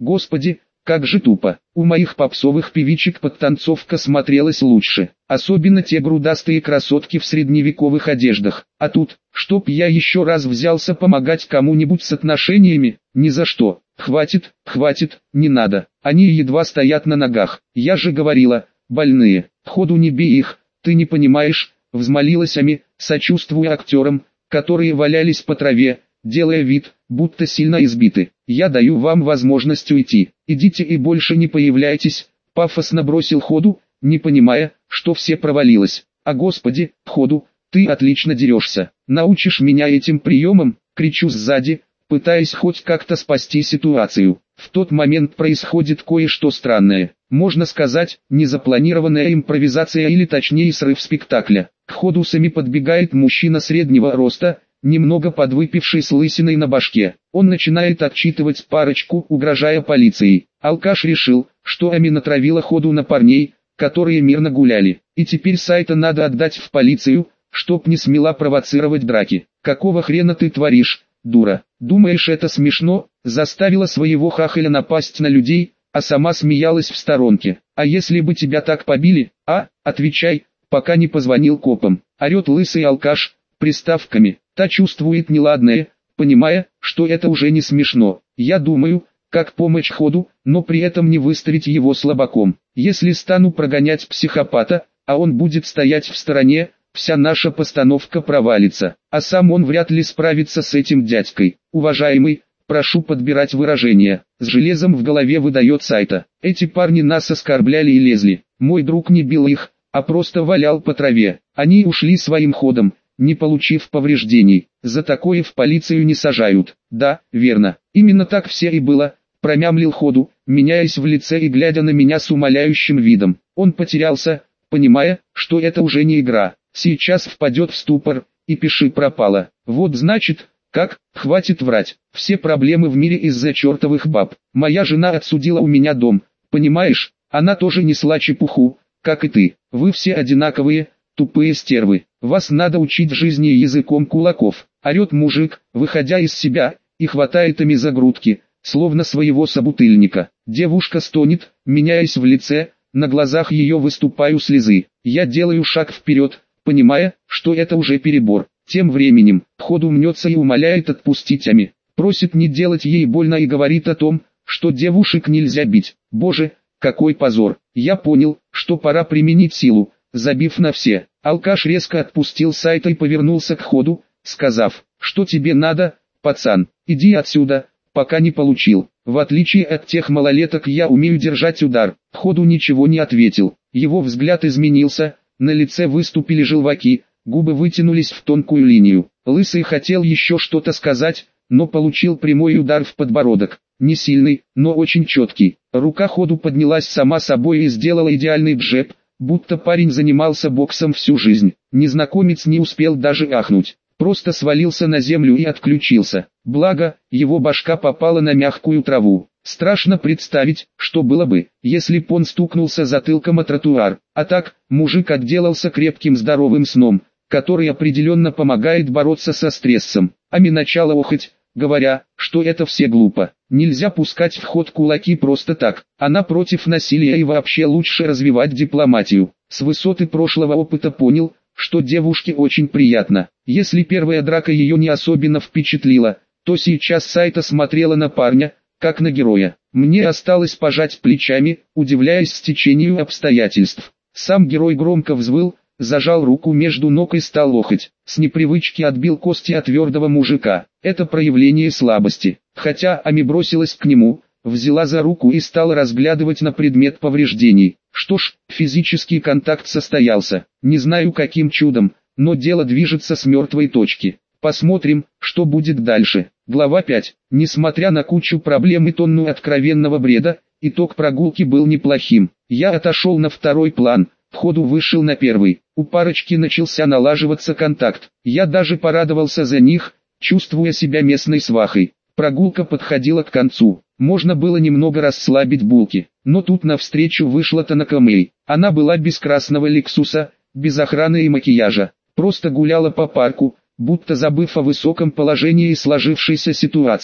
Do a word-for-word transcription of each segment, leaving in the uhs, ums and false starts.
Господи, как же тупо. У моих попсовых певичек подтанцовка смотрелась лучше. Особенно те грудастые красотки в средневековых одеждах. А тут, чтоб я еще раз взялся помогать кому-нибудь с отношениями, ни за что. Хватит, хватит, не надо. Они едва стоят на ногах. Я же говорила, больные. Ходу не бей их, ты не понимаешь, взмолилась Ами, сочувствуя актерам, которые валялись по траве, делая вид, будто сильно избиты. Я даю вам возможность уйти. Идите и больше не появляйтесь, пафосно бросил Ходу, не понимая, что все провалилось. А господи, Ходу, ты отлично дерешься. Научишь меня этим приемам, кричу сзади, пытаясь хоть как-то спасти ситуацию. В тот момент происходит кое-что странное. Можно сказать, незапланированная импровизация или точнее срыв спектакля. К Ходу Сами подбегает мужчина среднего роста, немного подвыпивший с лысиной на башке. Он начинает отчитывать парочку, угрожая полицией. Алкаш решил, что Ами натравила Ходу на парней, которые мирно гуляли. И теперь Сайта надо отдать в полицию, чтоб не смела провоцировать драки. Какого хрена ты творишь, дура? Думаешь, это смешно? Заставила своего хахаля напасть на людей, а сама смеялась в сторонке. А если бы тебя так побили, а? Отвечай, пока не позвонил копам. Орет лысый алкаш, приставками. Та чувствует неладное, понимая, что это уже не смешно. Я думаю, как помочь Ходу, но при этом не выставить его слабаком. Если стану прогонять психопата, а он будет стоять в стороне, вся наша постановка провалится. А сам он вряд ли справится с этим дядькой. Уважаемый, прошу подбирать выражения. С железом в голове выдает Сайта. Эти парни нас оскорбляли и лезли. Мой друг не бил их, а просто валял по траве. Они ушли своим ходом, не получив повреждений. За такое в полицию не сажают. Да, верно. Именно так все и было, промямлил Ходу, меняясь в лице и глядя на меня с умоляющим видом. Он потерялся, понимая, что это уже не игра. Сейчас впадет в ступор, и пиши пропало. Вот значит, как, хватит врать. Все проблемы в мире из-за чертовых баб. Моя жена отсудила у меня дом, понимаешь? Она тоже несла чепуху, как и ты. Вы все одинаковые, тупые стервы. Вас надо учить жизни языком кулаков. Орет мужик, выходя из себя, и хватает ими за грудки, словно своего собутыльника. Девушка стонет, меняясь в лице, на глазах ее выступают слезы. Я делаю шаг вперед, понимая, что это уже перебор. Тем временем, Ходу мнется и умоляет отпустить Ами. Просит не делать ей больно и говорит о том, что девушек нельзя бить. Боже, какой позор. Я понял, что пора применить силу, забив на все. Алкаш резко отпустил Сайта и повернулся к Ходу, сказав, что тебе надо, пацан, иди отсюда, пока не получил. В отличие от тех малолеток я умею держать удар. Ходу ничего не ответил. Его взгляд изменился, на лице выступили желваки, губы вытянулись в тонкую линию. Лысый хотел еще что-то сказать, но получил прямой удар в подбородок. Не сильный, но очень четкий. Рука Ходу поднялась сама собой и сделала идеальный джеб, будто парень занимался боксом всю жизнь. Незнакомец не успел даже ахнуть. Просто свалился на землю и отключился. Благо, его башка попала на мягкую траву. Страшно представить, что было бы, если б он стукнулся затылком о тротуар. А так, мужик отделался крепким здоровым сном, который определенно помогает бороться со стрессом. Ами начала охать, говоря, что это все глупо. Нельзя пускать в ход кулаки просто так. Она против насилия и вообще лучше развивать дипломатию. С высоты прошлого опыта понял, что девушке очень приятно. Если первая драка ее не особенно впечатлила, то сейчас Сайта смотрела на парня, как на героя. Мне осталось пожать плечами, удивляясь стечению обстоятельств. Сам герой громко взвыл, зажал руку между ног и стал охать. С непривычки отбил кости от твердого мужика. Это проявление слабости. Хотя Ами бросилась к нему, взяла за руку и стала разглядывать на предмет повреждений. Что ж, физический контакт состоялся. Не знаю каким чудом, но дело движется с мертвой точки. Посмотрим, что будет дальше. Глава пять. Несмотря на кучу проблем и тонну откровенного бреда, итог прогулки был неплохим. Я отошел на второй план, Ходу вышел на первый. У парочки начался налаживаться контакт. Я даже порадовался за них, чувствуя себя местной свахой. Прогулка подходила к концу. Можно было немного расслабить булки. Но тут навстречу вышла Танакамэй. Она была без красного лексуса, без охраны и макияжа. Просто гуляла по парку, будто забыв о высоком положении и сложившейся ситуации.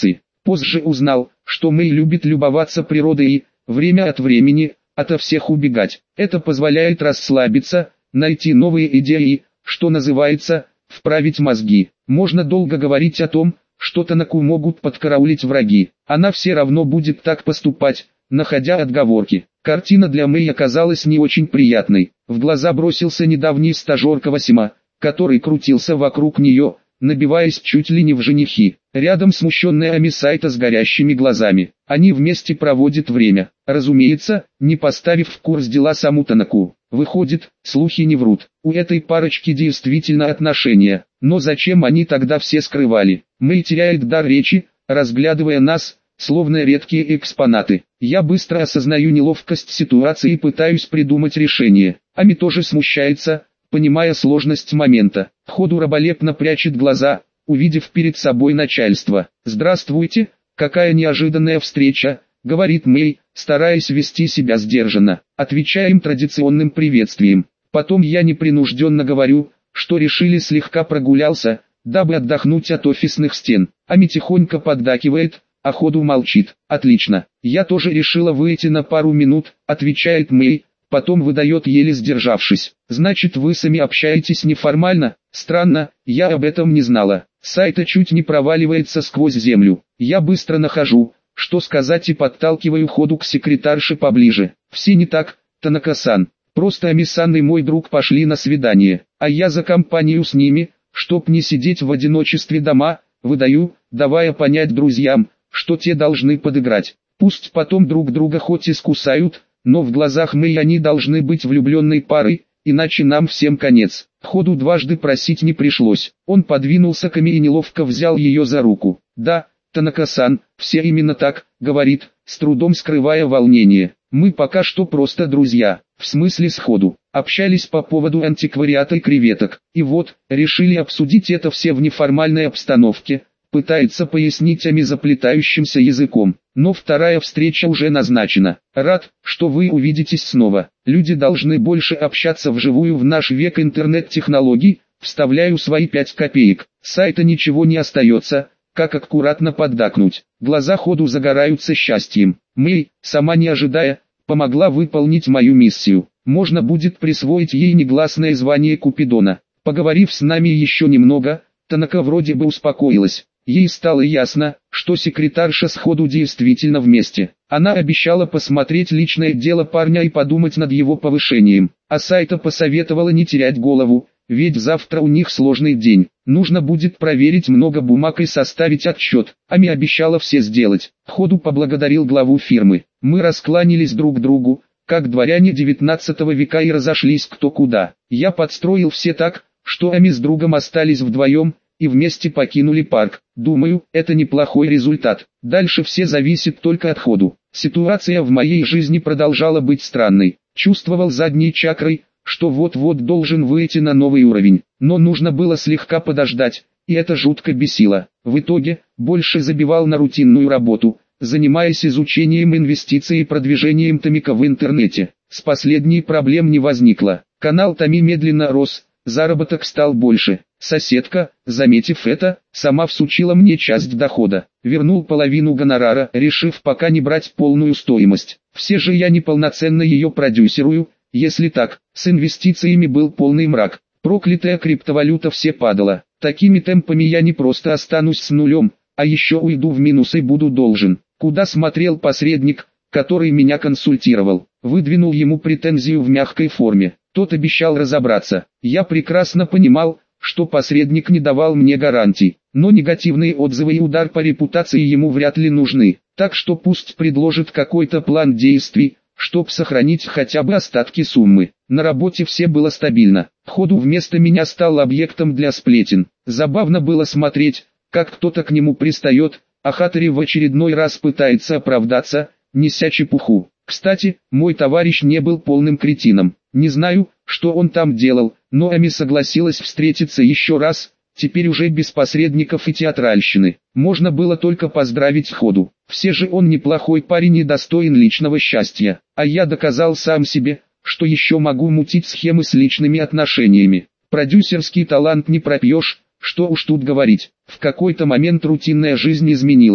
Позже узнал, что Мэй любит любоваться природой и, время от времени, ото всех убегать. Это позволяет расслабиться, найти новые идеи и, что называется, вправить мозги. Можно долго говорить о том, что Танаку могут подкараулить враги. Она все равно будет так поступать, находя отговорки. Картина для Мэй оказалась не очень приятной. В глаза бросился недавний стажер Кавасима, который крутился вокруг нее, набиваясь чуть ли не в женихи. Рядом смущенная Ами Сайта с горящими глазами. Они вместе проводят время. Разумеется, не поставив в курс дела саму Танаку. Выходит, слухи не врут. У этой парочки действительно отношения. Но зачем они тогда все скрывали? Мэй теряет дар речи, разглядывая нас, словно редкие экспонаты. Я быстро осознаю неловкость ситуации и пытаюсь придумать решение. Ами тоже смущается, понимая сложность момента. Ходу раболепно прячет глаза, увидев перед собой начальство. «Здравствуйте, какая неожиданная встреча», — говорит Мэй, стараясь вести себя сдержанно. Отвечаем традиционным приветствием. Потом я непринужденно говорю, что решили слегка прогулялся, дабы отдохнуть от офисных стен. Ами тихонько поддакивает, а Ходу молчит. «Отлично, я тоже решила выйти на пару минут», — отвечает Мэй, потом выдает, еле сдержавшись. «Значит, вы сами общаетесь неформально? Странно, я об этом не знала». Сайта чуть не проваливается сквозь землю. Я быстро нахожу, что сказать, и подталкиваю Ходу к секретарше поближе. «Все не так, Танака-сан. Просто Ами-сан и мой друг пошли на свидание, а я за компанию с ними, чтоб не сидеть в одиночестве дома», выдаю, давая понять друзьям, что те должны подыграть. Пусть потом друг друга хоть и скусают, но в глазах Мэй они должны быть влюбленной парой, иначе нам всем конец. Ходу дважды просить не пришлось. Он подвинулся к Ами и неловко взял ее за руку. «Да, Танака-сан, все именно так», — говорит, с трудом скрывая волнение. «Мы пока что просто друзья, в смысле сходу. Общались по поводу антиквариата и креветок. И вот, решили обсудить это все в неформальной обстановке», — пытается пояснить Ами заплетающимся языком. «Но вторая встреча уже назначена. Рад, что вы увидитесь снова. Люди должны больше общаться вживую в наш век интернет-технологий», вставляю свои пять копеек. Сайта ничего не остается, как аккуратно поддакнуть. Глаза Ходу загораются счастьем. Мэй, сама не ожидая, помогла выполнить мою миссию. Можно будет присвоить ей негласное звание Купидона. Поговорив с нами еще немного, Танака вроде бы успокоилась. Ей стало ясно, что секретарша с Ходу действительно вместе. Она обещала посмотреть личное дело парня и подумать над его повышением. А Сайта посоветовала не терять голову, ведь завтра у них сложный день. Нужно будет проверить много бумаг и составить отчет. Ами обещала все сделать. Ходу поблагодарил главу фирмы. Мы раскланялись друг другу, как дворяне девятнадцатого века, и разошлись кто куда. Я подстроил все так, что Ами с другом остались вдвоем, и вместе покинули парк. Думаю, это неплохой результат. Дальше все зависит только от Ходу. Ситуация в моей жизни продолжала быть странной. Чувствовал задней чакрой, что вот-вот должен выйти на новый уровень. Но нужно было слегка подождать, и это жутко бесило. В итоге, больше забивал на рутинную работу, занимаясь изучением инвестиций и продвижением Томика в интернете. С последней проблем не возникло. Канал Томи медленно рос, заработок стал больше. Соседка, заметив это, сама всучила мне часть дохода. Вернул половину гонорара, решив пока не брать полную стоимость. Все же я неполноценно ее продюсирую. Если так, с инвестициями был полный мрак. Проклятая криптовалюта все падала. Такими темпами я не просто останусь с нулем, а еще уйду в минус и буду должен. Куда смотрел посредник, который меня консультировал? Выдвинул ему претензию в мягкой форме. Тот обещал разобраться. Я прекрасно понимал, что посредник не давал мне гарантий, но негативные отзывы и удар по репутации ему вряд ли нужны, так что пусть предложит какой-то план действий, чтоб сохранить хотя бы остатки суммы. На работе все было стабильно. Ходу вместо меня стал объектом для сплетен. Забавно было смотреть, как кто-то к нему пристает, а Хатари в очередной раз пытается оправдаться, неся чепуху. Кстати, мой товарищ не был полным кретином. Не знаю, что он там делал, но Ами согласилась встретиться еще раз, теперь уже без посредников и театральщины. Можно было только поздравить Ходу. Все же он неплохой парень и достоин личного счастья. А я доказал сам себе, что еще могу мутить схемы с личными отношениями. Продюсерский талант не пропьешь, что уж тут говорить. В какой-то момент рутинная жизнь изменилась.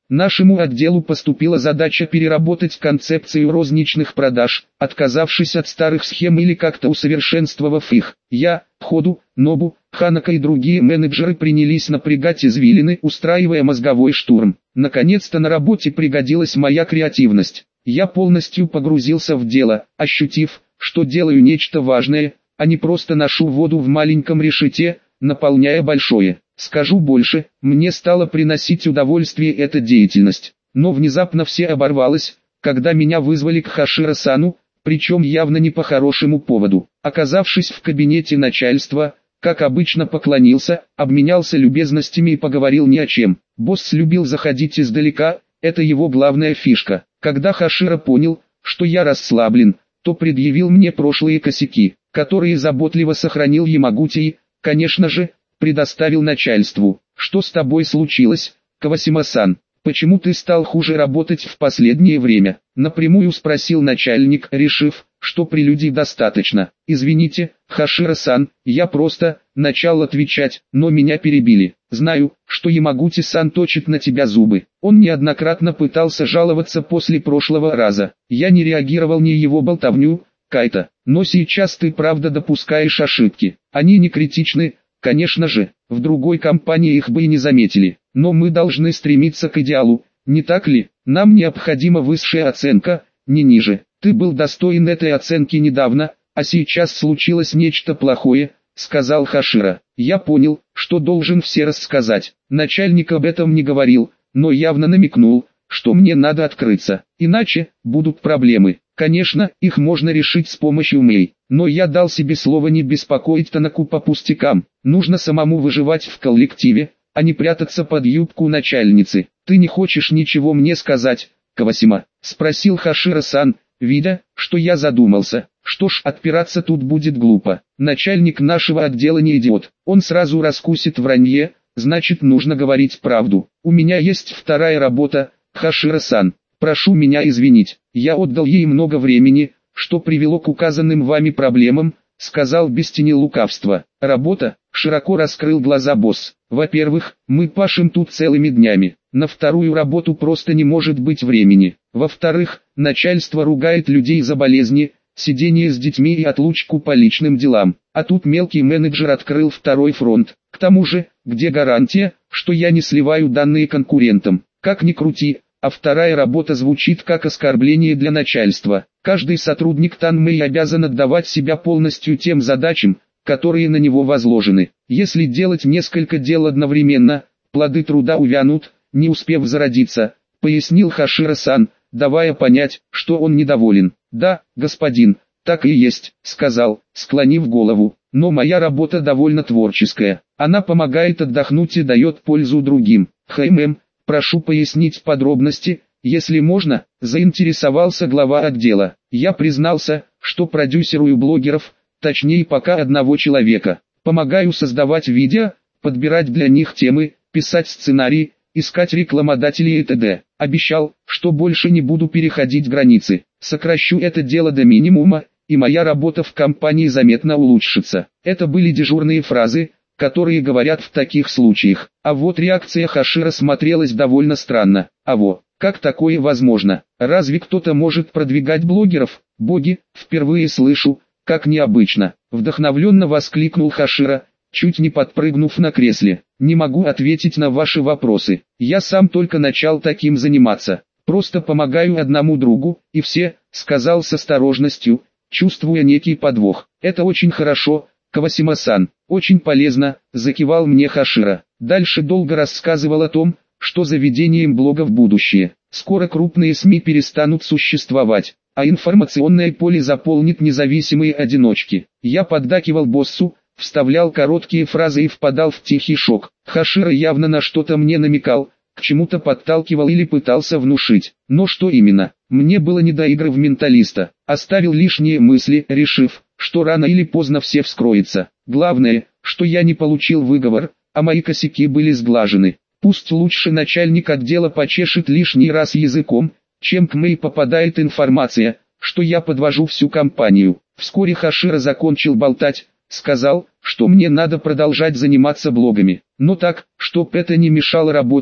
Нашему отделу поступила задача переработать концепцию розничных продаж, отказавшись от старых схем или как-то усовершенствовав их. Я, Ходу, Нобу, Ханака и другие менеджеры принялись напрягать извилины, устраивая мозговой штурм. Наконец-то на работе пригодилась моя креативность. Я полностью погрузился в дело, ощутив, что делаю нечто важное, а не просто ношу воду в маленьком решете, наполняя большое. Скажу больше, мне стало приносить удовольствие эта деятельность. Но внезапно все оборвалось, когда меня вызвали к Хашира-сану, причем явно не по хорошему поводу. Оказавшись в кабинете начальства, как обычно поклонился, обменялся любезностями и поговорил ни о чем. Босс любил заходить издалека, это его главная фишка. Когда Хашира понял, что я расслаблен, то предъявил мне прошлые косяки, которые заботливо сохранил Ямагути, конечно же, предоставил начальству. Что с тобой случилось, Кавасима-сан? Почему ты стал хуже работать в последнее время? Напрямую спросил начальник, решив, что прелюдий достаточно. Извините, Хашира-сан, я просто начал отвечать, но меня перебили. Знаю, что Ямагути-сан точит на тебя зубы. Он неоднократно пытался жаловаться после прошлого раза. Я не реагировал ни его болтовню, Кайта. Но сейчас ты правда допускаешь ошибки. Они не критичны, конечно же, в другой компании их бы и не заметили. Но мы должны стремиться к идеалу, не так ли? Нам необходима высшая оценка, не ниже. Ты был достоин этой оценки недавно, а сейчас случилось нечто плохое, сказал Хашира. Я понял, что должен все рассказать. Начальник об этом не говорил, но явно намекнул, что мне надо открыться, иначе будут проблемы. Конечно, их можно решить с помощью Мэй, но я дал себе слово не беспокоить Танаку по пустякам. Нужно самому выживать в коллективе, а не прятаться под юбку начальницы. Ты не хочешь ничего мне сказать, Кавасима? Спросил Хашира-сан, видя, что я задумался. Что ж, отпираться тут будет глупо. Начальник нашего отдела не идиот. Он сразу раскусит вранье, значит нужно говорить правду. У меня есть вторая работа, Хашира-сан. Прошу меня извинить, я отдал ей много времени, что привело к указанным вами проблемам, сказал без тени лукавства. Работа? Широко раскрыл глаза босс. Во-первых, мы пашем тут целыми днями. На вторую работу просто не может быть времени. Во-вторых, начальство ругает людей за болезни, сидение с детьми и отлучку по личным делам. А тут мелкий менеджер открыл второй фронт. К тому же, где гарантия, что я не сливаю данные конкурентам? Как ни крути, а вторая работа звучит как оскорбление для начальства. Каждый сотрудник Танмэй обязан отдавать себя полностью тем задачам, которые на него возложены. Если делать несколько дел одновременно, плоды труда увянут, не успев зародиться, пояснил Хашира-сан, давая понять, что он недоволен. Да, господин, так и есть, сказал, склонив голову, но моя работа довольно творческая. Она помогает отдохнуть и дает пользу другим. Хэм, прошу пояснить подробности, если можно, заинтересовался глава отдела. Я признался, что продюсирую блогеров, точнее пока одного человека. Помогаю создавать видео, подбирать для них темы, писать сценарии, искать рекламодателей и т.д. Обещал, что больше не буду переходить границы. Сокращу это дело до минимума, и моя работа в компании заметно улучшится. Это были дежурные фразы, которые говорят в таких случаях. А вот реакция Хашира смотрелась довольно странно. А во, как такое возможно? Разве кто-то может продвигать блогеров? Боги, впервые слышу, как необычно. Вдохновленно воскликнул Хашира, чуть не подпрыгнув на кресле. Не могу ответить на ваши вопросы. Я сам только начал таким заниматься. Просто помогаю одному другу, и все, сказал с осторожностью, чувствуя некий подвох. Это очень хорошо, Кавасима-сан, очень полезно, закивал мне Хашира. Дальше долго рассказывал о том, что за ведением блога в будущее. Скоро крупные СМИ перестанут существовать, а информационное поле заполнит независимые одиночки. Я поддакивал боссу, вставлял короткие фразы и впадал в тихий шок. Хашира явно на что-то мне намекал, к чему-то подталкивал или пытался внушить. Но что именно? Мне было не до игры в менталиста. Оставил лишние мысли, решив, что рано или поздно все вскроется. Главное, что я не получил выговор, а мои косяки были сглажены. Пусть лучше начальник отдела почешет лишний раз языком, чем к Мэй попадает информация, что я подвожу всю компанию. Вскоре Хашира закончил болтать, сказал, что мне надо продолжать заниматься блогами, но так, чтоб это не мешало работе.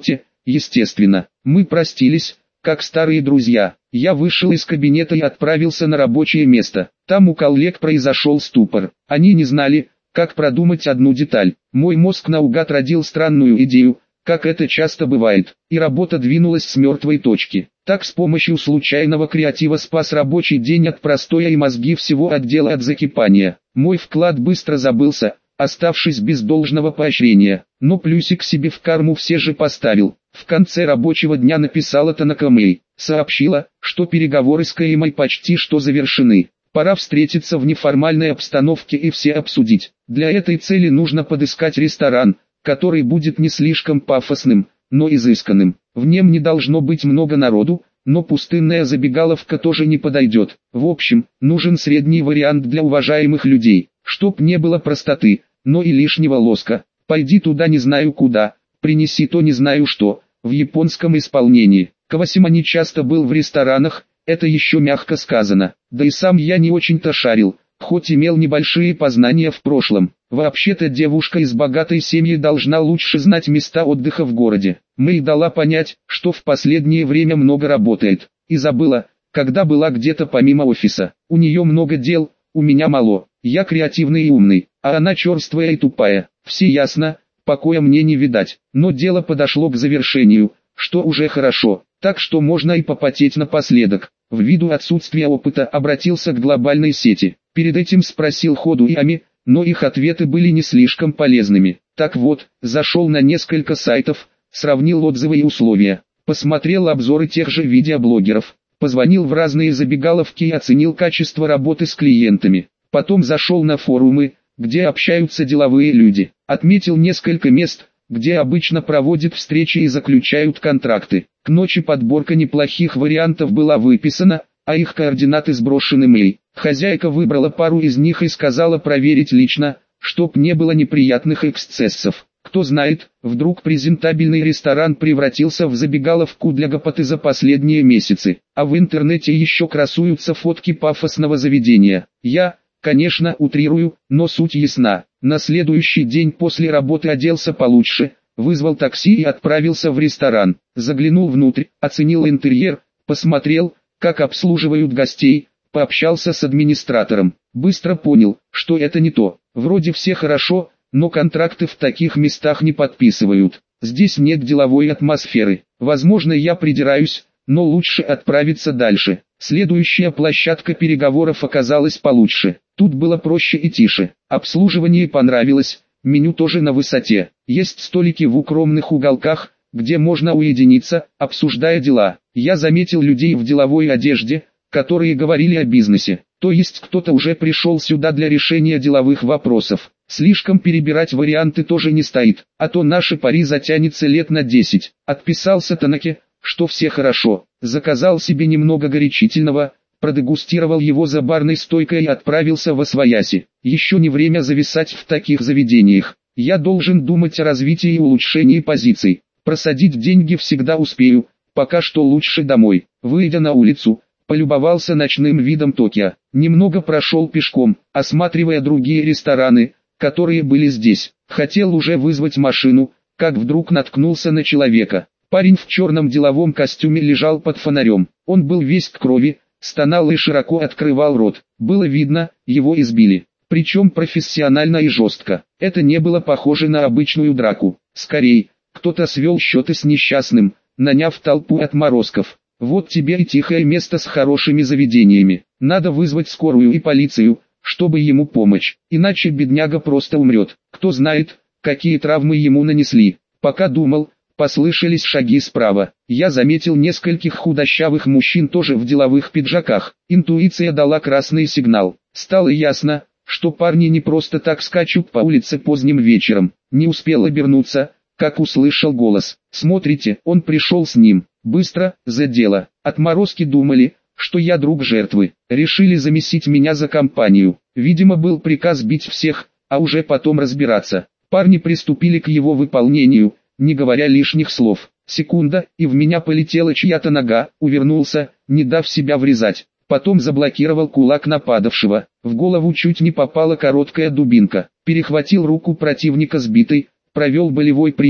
естественно. Мы простились, как старые друзья. Я вышел из кабинета и отправился на рабочее место. Там у коллег произошел ступор. Они не знали, как продумать одну деталь. Мой мозг наугад родил странную идею, как это часто бывает, и работа двинулась с мертвой точки. Так с помощью случайного креатива спас рабочий день от простоя и мозги всего отдела от закипания. Мой вклад быстро забылся, оставшись без должного поощрения, но плюсик себе в карму все же поставил. В конце рабочего дня написала Танака Мэй, сообщила, что переговоры с Каимой почти что завершены. Пора встретиться в неформальной обстановке и все обсудить. Для этой цели нужно подыскать ресторан, который будет не слишком пафосным, но изысканным. В нем не должно быть много народу, но пустынная забегаловка тоже не подойдет. В общем, нужен средний вариант для уважаемых людей, чтоб не было простоты, но и лишнего лоска. Пойди туда не знаю куда, принеси то не знаю что, в японском исполнении. Кавасима не часто был в ресторанах, это еще мягко сказано, да и сам я не очень-то шарил, хоть имел небольшие познания в прошлом. Вообще-то девушка из богатой семьи должна лучше знать места отдыха в городе. Мэй дала понять, что в последнее время много работает, и забыла, когда была где-то помимо офиса. У нее много дел, у меня мало, я креативный и умный, а она черствая и тупая. Все ясно, покоя мне не видать, но дело подошло к завершению, что уже хорошо, так что можно и попотеть напоследок. Ввиду отсутствия опыта обратился к глобальной сети. Перед этим спросил ходу и Ами, но их ответы были не слишком полезными. Так вот, зашел на несколько сайтов, сравнил отзывы и условия, посмотрел обзоры тех же видеоблогеров, позвонил в разные забегаловки и оценил качество работы с клиентами. Потом зашел на форумы, где общаются деловые люди, отметил несколько мест, где обычно проводят встречи и заключают контракты. К ночи подборка неплохих вариантов была выписана, а их координаты сброшены Мэй. Хозяйка выбрала пару из них и сказала проверить лично, чтоб не было неприятных эксцессов. Кто знает, вдруг презентабельный ресторан превратился в забегаловку для гопоты за последние месяцы, а в интернете еще красуются фотки пафосного заведения. Я, конечно, утрирую, но суть ясна. На следующий день после работы оделся получше, вызвал такси и отправился в ресторан. Заглянул внутрь, оценил интерьер, посмотрел, как обслуживают гостей, пообщался с администратором. Быстро понял, что это не то. Вроде все хорошо, но контракты в таких местах не подписывают. Здесь нет деловой атмосферы. Возможно, я придираюсь, но лучше отправиться дальше. Следующая площадка переговоров оказалась получше. Тут было проще и тише. Обслуживание понравилось, меню тоже на высоте. Есть столики в укромных уголках, где можно уединиться, обсуждая дела. Я заметил людей в деловой одежде, которые говорили о бизнесе. То есть кто-то уже пришел сюда для решения деловых вопросов. Слишком перебирать варианты тоже не стоит, а то наши пари затянется лет на десять. Отписался Танаке, что все хорошо. Заказал себе немного горячительного, продегустировал его за барной стойкой и отправился во свояси. Еще не время зависать в таких заведениях. Я должен думать о развитии и улучшении позиций. Просадить деньги всегда успею, пока что лучше домой. Выйдя на улицу, полюбовался ночным видом Токио. Немного прошел пешком, осматривая другие рестораны, которые были здесь. Хотел уже вызвать машину, как вдруг наткнулся на человека. Парень в черном деловом костюме лежал под фонарем. Он был весь в крови, стонал и широко открывал рот. Было видно, его избили. Причем профессионально и жестко. Это не было похоже на обычную драку. Скорее, кто-то свел счеты с несчастным, наняв толпу отморозков. Вот тебе и тихое место с хорошими заведениями. Надо вызвать скорую и полицию, чтобы ему помочь. Иначе бедняга просто умрет. Кто знает, какие травмы ему нанесли. Пока думал, послышались шаги справа. Я заметил нескольких худощавых мужчин тоже в деловых пиджаках. Интуиция дала красный сигнал. Стало ясно, что парни не просто так скачут по улице поздним вечером. Не успел обернуться, как услышал голос. Смотрите, он пришел с ним. Быстро, за дело. Отморозки думали, что я друг жертвы. Решили замесить меня за компанию. Видимо, был приказ бить всех, а уже потом разбираться. Парни приступили к его выполнению, не говоря лишних слов. Секунда, и в меня полетела чья-то нога, увернулся, не дав себя врезать. Потом заблокировал кулак нападавшего. В голову чуть не попала короткая дубинка. Перехватил руку противника сбитой, провел болевой прием,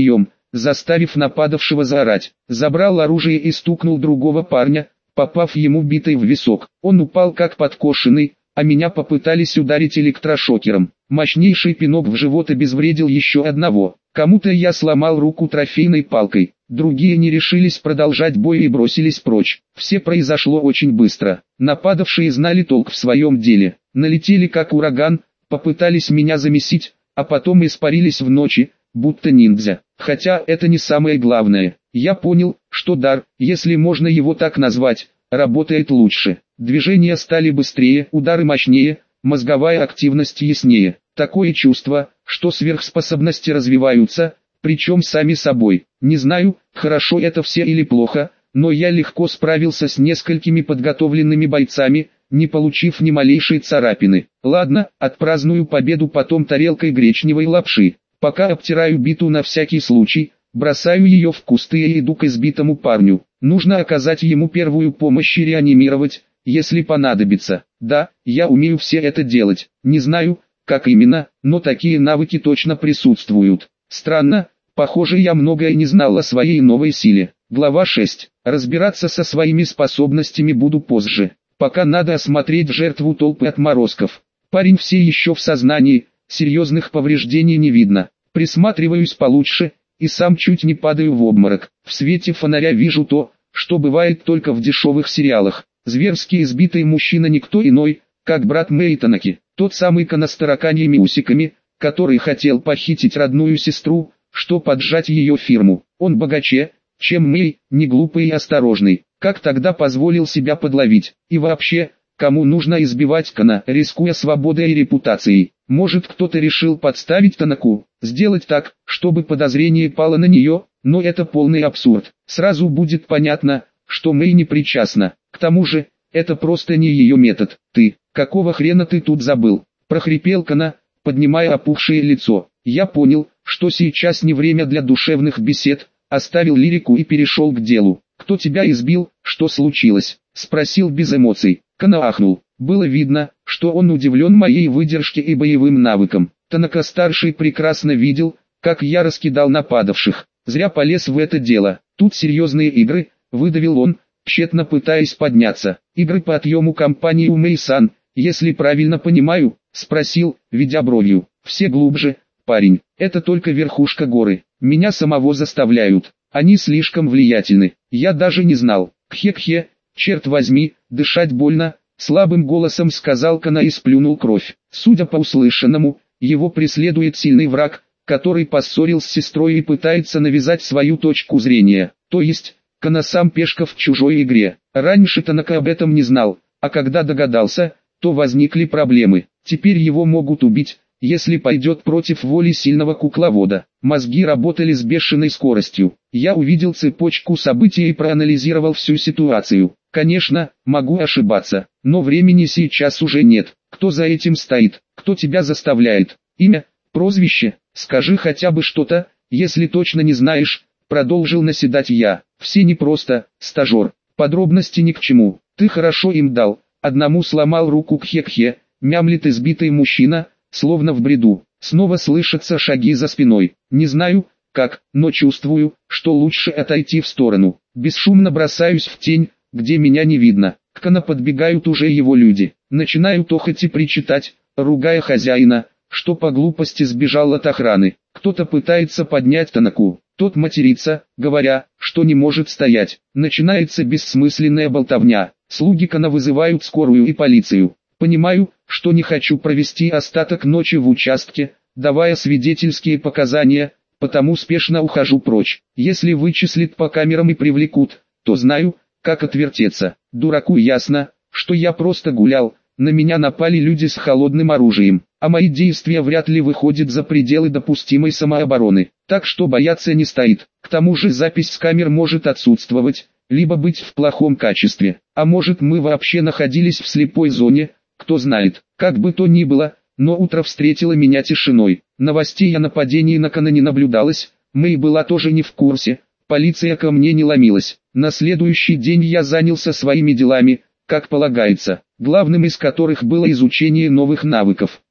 заставив нападавшего заорать. Забрал оружие и стукнул другого парня, попав ему битой в висок. Он упал как подкошенный, а меня попытались ударить электрошокером. Мощнейший пинок в живот обезвредил еще одного. Кому-то я сломал руку трофейной палкой, другие не решились продолжать бой и бросились прочь. Все произошло очень быстро. Нападавшие знали толк в своем деле. Налетели как ураган, попытались меня замесить, а потом испарились в ночи, будто ниндзя. Хотя это не самое главное. Я понял, что дар, если можно его так назвать, работает лучше. Движения стали быстрее, удары мощнее, мозговая активность яснее. Такое чувство, что сверхспособности развиваются, причем сами собой. Не знаю, хорошо это все или плохо, но я легко справился с несколькими подготовленными бойцами, не получив ни малейшей царапины. Ладно, отпраздную победу потом тарелкой гречневой лапши. Пока обтираю биту на всякий случай, бросаю ее в кусты и иду к избитому парню. Нужно оказать ему первую помощь и реанимировать, если понадобится. Да, я умею все это делать. Не знаю, как именно, но такие навыки точно присутствуют. Странно, похоже, я многое не знал о своей новой силе. Глава шесть. Разбираться со своими способностями буду позже. Пока надо осмотреть жертву толпы отморозков. Парень все еще в сознании, серьезных повреждений не видно. Присматриваюсь получше, и сам чуть не падаю в обморок. В свете фонаря вижу то, что бывает только в дешевых сериалах. Зверски избитый мужчина никто иной, как брат Мэй Танаки, тот самый Кана с тараканьими усиками, который хотел похитить родную сестру, что поджать ее фирму. Он богаче, чем Мэй, не глупый и осторожный, как тогда позволил себя подловить. И вообще, кому нужно избивать Кана, рискуя свободой и репутацией? Может, кто-то решил подставить Танаку, сделать так, чтобы подозрение пало на нее, но это полный абсурд. Сразу будет понятно, что Мэй не причастна. К тому же, это просто не ее метод. Ты, какого хрена ты тут забыл? Прохрипел Кана, поднимая опухшее лицо. Я понял, что сейчас не время для душевных бесед, оставил лирику и перешел к делу. Кто тебя избил, что случилось? Спросил без эмоций. Кана ахнул. Было видно, что он удивлен моей выдержке и боевым навыкам. Танака-старший прекрасно видел, как я раскидал нападавших. Зря полез в это дело. Тут серьезные игры, выдавил он, тщетно пытаясь подняться. Игры по отъему компании у Мэйсан, если правильно понимаю, спросил, ведя бровью. Все глубже, парень, это только верхушка горы. Меня самого заставляют. Они слишком влиятельны. Я даже не знал. Кхе-кхе, черт возьми, дышать больно, слабым голосом сказал Кана и сплюнул кровь. Судя по услышанному, его преследует сильный враг, который поссорил с сестрой и пытается навязать свою точку зрения. То есть, Кана сам пешка в чужой игре. Раньше Танака об этом не знал, а когда догадался, то возникли проблемы. Теперь его могут убить, если пойдет против воли сильного кукловода. Мозги работали с бешеной скоростью. Я увидел цепочку событий и проанализировал всю ситуацию. Конечно, могу ошибаться, но времени сейчас уже нет. Кто за этим стоит? Кто тебя заставляет? Имя? Прозвище? Скажи хотя бы что-то, если точно не знаешь. Продолжил наседать я. Все непросто, стажер. Подробности ни к чему. Ты хорошо им дал. Одному сломал руку Кхе-кхе, мямлит избитый мужчина, словно в бреду. Снова слышатся шаги за спиной. Не знаю, как, но чувствую, что лучше отойти в сторону. Бесшумно бросаюсь в тень, где меня не видно. К Кана подбегают уже его люди. Начинаю тохать и причитать, ругая хозяина, что по глупости сбежал от охраны. Кто-то пытается поднять Танаку. Тот матерится, говоря, что не может стоять. Начинается бессмысленная болтовня. Слуги Кана вызывают скорую и полицию. Понимаю, что не хочу провести остаток ночи в участке, давая свидетельские показания, потому спешно ухожу прочь. Если вычислят по камерам и привлекут, то знаю, как отвертеться. Дураку ясно, что я просто гулял, на меня напали люди с холодным оружием, а мои действия вряд ли выходят за пределы допустимой самообороны, так что бояться не стоит. К тому же запись с камер может отсутствовать, либо быть в плохом качестве, а может мы вообще находились в слепой зоне, кто знает. Как бы то ни было, но утро встретило меня тишиной. Новостей о нападении на Кана не наблюдалось, Мэй была тоже не в курсе, полиция ко мне не ломилась. На следующий день я занялся своими делами, как полагается, главным из которых было изучение новых навыков.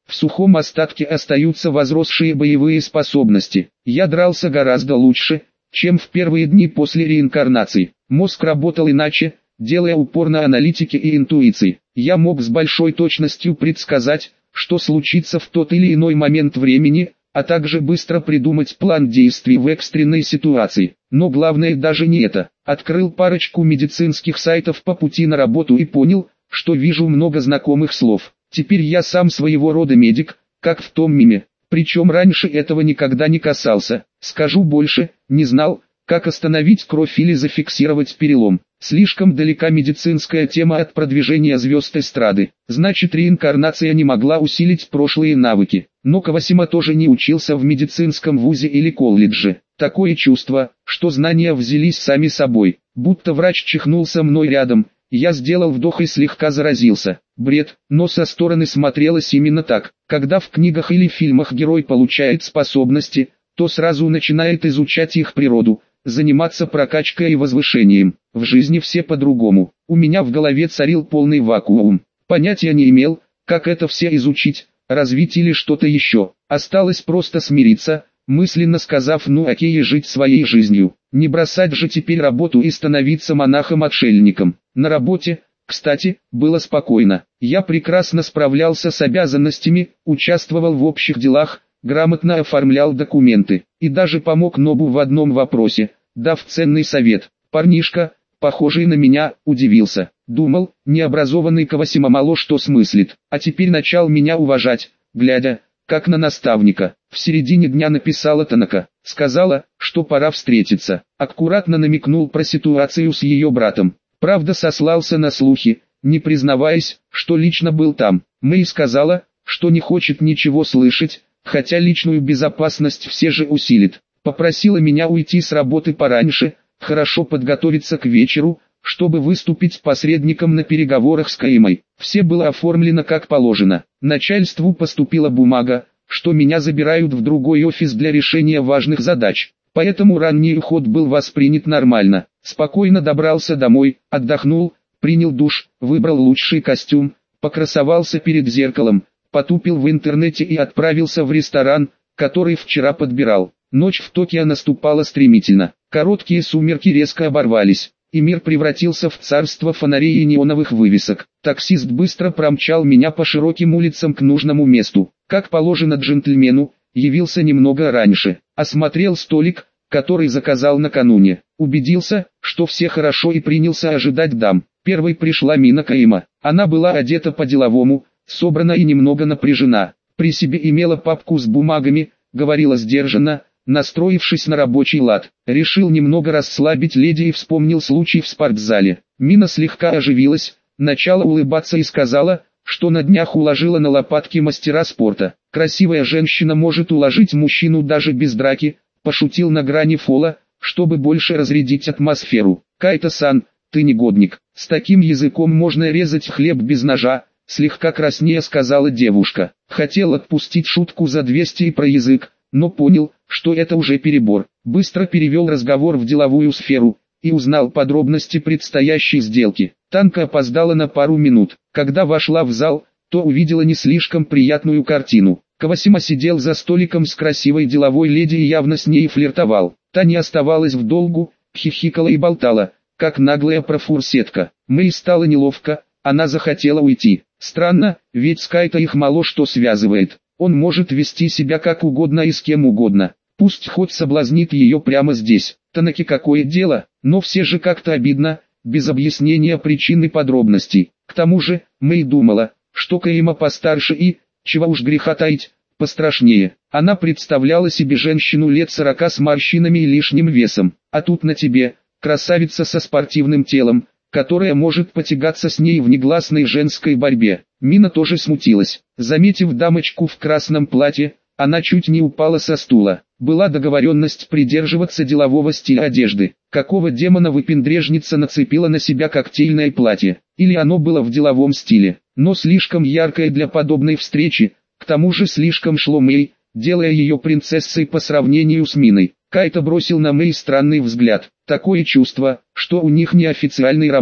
В сухом остатке остаются возросшие боевые способности. Я дрался гораздо лучше, чем в первые дни после реинкарнации. Мозг работал иначе, делая упор на аналитике и интуиции. Я мог с большой точностью предсказать, что случится в тот или иной момент времени, а также быстро придумать план действий в экстренной ситуации. Но главное даже не это. Открыл парочку медицинских сайтов по пути на работу и понял, что вижу много знакомых слов. Теперь я сам своего рода медик, как в том меме. Причем раньше этого никогда не касался. Скажу больше, не знал, как остановить кровь или зафиксировать перелом. Слишком далека медицинская тема от продвижения звезд эстрады. Значит, реинкарнация не могла усилить прошлые навыки. Но Кавасима тоже не учился в медицинском вузе или колледже. Такое чувство, что знания взялись сами собой. Будто врач чихнул со мной рядом. Я сделал вдох и слегка заразился. Бред, но со стороны смотрелось именно так. Когда в книгах или фильмах герой получает способности, то сразу начинает изучать их природу, заниматься прокачкой и возвышением. В жизни все по-другому. У меня в голове царил полный вакуум. Понятия не имел, как это все изучить, развить или что-то еще. Осталось просто смириться, мысленно сказав: ну окей, и жить своей жизнью. Не бросать же теперь работу и становиться монахом-отшельником. На работе, кстати, было спокойно. Я прекрасно справлялся с обязанностями, участвовал в общих делах, грамотно оформлял документы и даже помог Нобу в одном вопросе, дав ценный совет. Парнишка, похожий на меня, удивился. Думал, необразованный Кавасима мало что смыслит, а теперь начал меня уважать, глядя, как на наставника. В середине дня написала Танака, сказала, что пора встретиться. Аккуратно намекнул про ситуацию с ее братом. Правда, сослался на слухи, не признаваясь, что лично был там. Мэй сказала, что не хочет ничего слышать, хотя личную безопасность все же усилит. Попросила меня уйти с работы пораньше, хорошо подготовиться к вечеру, чтобы выступить посредником на переговорах с Каимой. Все было оформлено как положено. Начальству поступила бумага, что меня забирают в другой офис для решения важных задач. Поэтому ранний уход был воспринят нормально. Спокойно добрался домой, отдохнул, принял душ, выбрал лучший костюм, покрасовался перед зеркалом, потупил в интернете и отправился в ресторан, который вчера подбирал. Ночь в Токио наступала стремительно. Короткие сумерки резко оборвались, и мир превратился в царство фонарей и неоновых вывесок. Таксист быстро промчал меня по широким улицам к нужному месту. Как положено джентльмену, явился немного раньше. Осмотрел столик, который заказал накануне. Убедился, что все хорошо, и принялся ожидать дам. Первой пришла Мина Каима. Она была одета по-деловому, собрана и немного напряжена. При себе имела папку с бумагами, говорила сдержанно, настроившись на рабочий лад. Решил немного расслабить леди и вспомнил случай в спортзале. Мина слегка оживилась, начала улыбаться и сказала, что на днях уложила на лопатки мастера спорта. Красивая женщина может уложить мужчину даже без драки, пошутил на грани фола, чтобы больше разрядить атмосферу. Кайта-сан, ты негодник, с таким языком можно резать хлеб без ножа, слегка краснея сказала девушка. Хотел отпустить шутку за двести и про язык, но понял, что это уже перебор. Быстро перевел разговор в деловую сферу и узнал подробности предстоящей сделки. Танка опоздала на пару минут. Когда вошла в зал, то увидела не слишком приятную картину. Кавасима сидел за столиком с красивой деловой леди и явно с ней флиртовал. Та не оставалась в долгу, хихикала и болтала, как наглая профурсетка. Мэй стало неловко, она захотела уйти. Странно, ведь с Кайто их мало что связывает. Он может вести себя как угодно и с кем угодно. Пусть хоть соблазнит ее прямо здесь. Танаки какое дело, но все же как-то обидно, без объяснения причин и подробностей. К тому же, Мэй думала, что Каима постарше и, чего уж греха таить, пострашнее. Она представляла себе женщину лет сорока с морщинами и лишним весом. А тут на тебе, красавица со спортивным телом, которая может потягаться с ней в негласной женской борьбе. Мина тоже смутилась. Заметив дамочку в красном платье, она чуть не упала со стула. Была договоренность придерживаться делового стиля одежды. Какого демона выпендрежница нацепила на себя коктейльное платье? Или оно было в деловом стиле, но слишком яркое для подобной встречи, к тому же слишком шло Мэй, делая ее принцессой по сравнению с Миной. Кайто бросил на Мэй странный взгляд. Такое чувство, что у них неофициальный роман.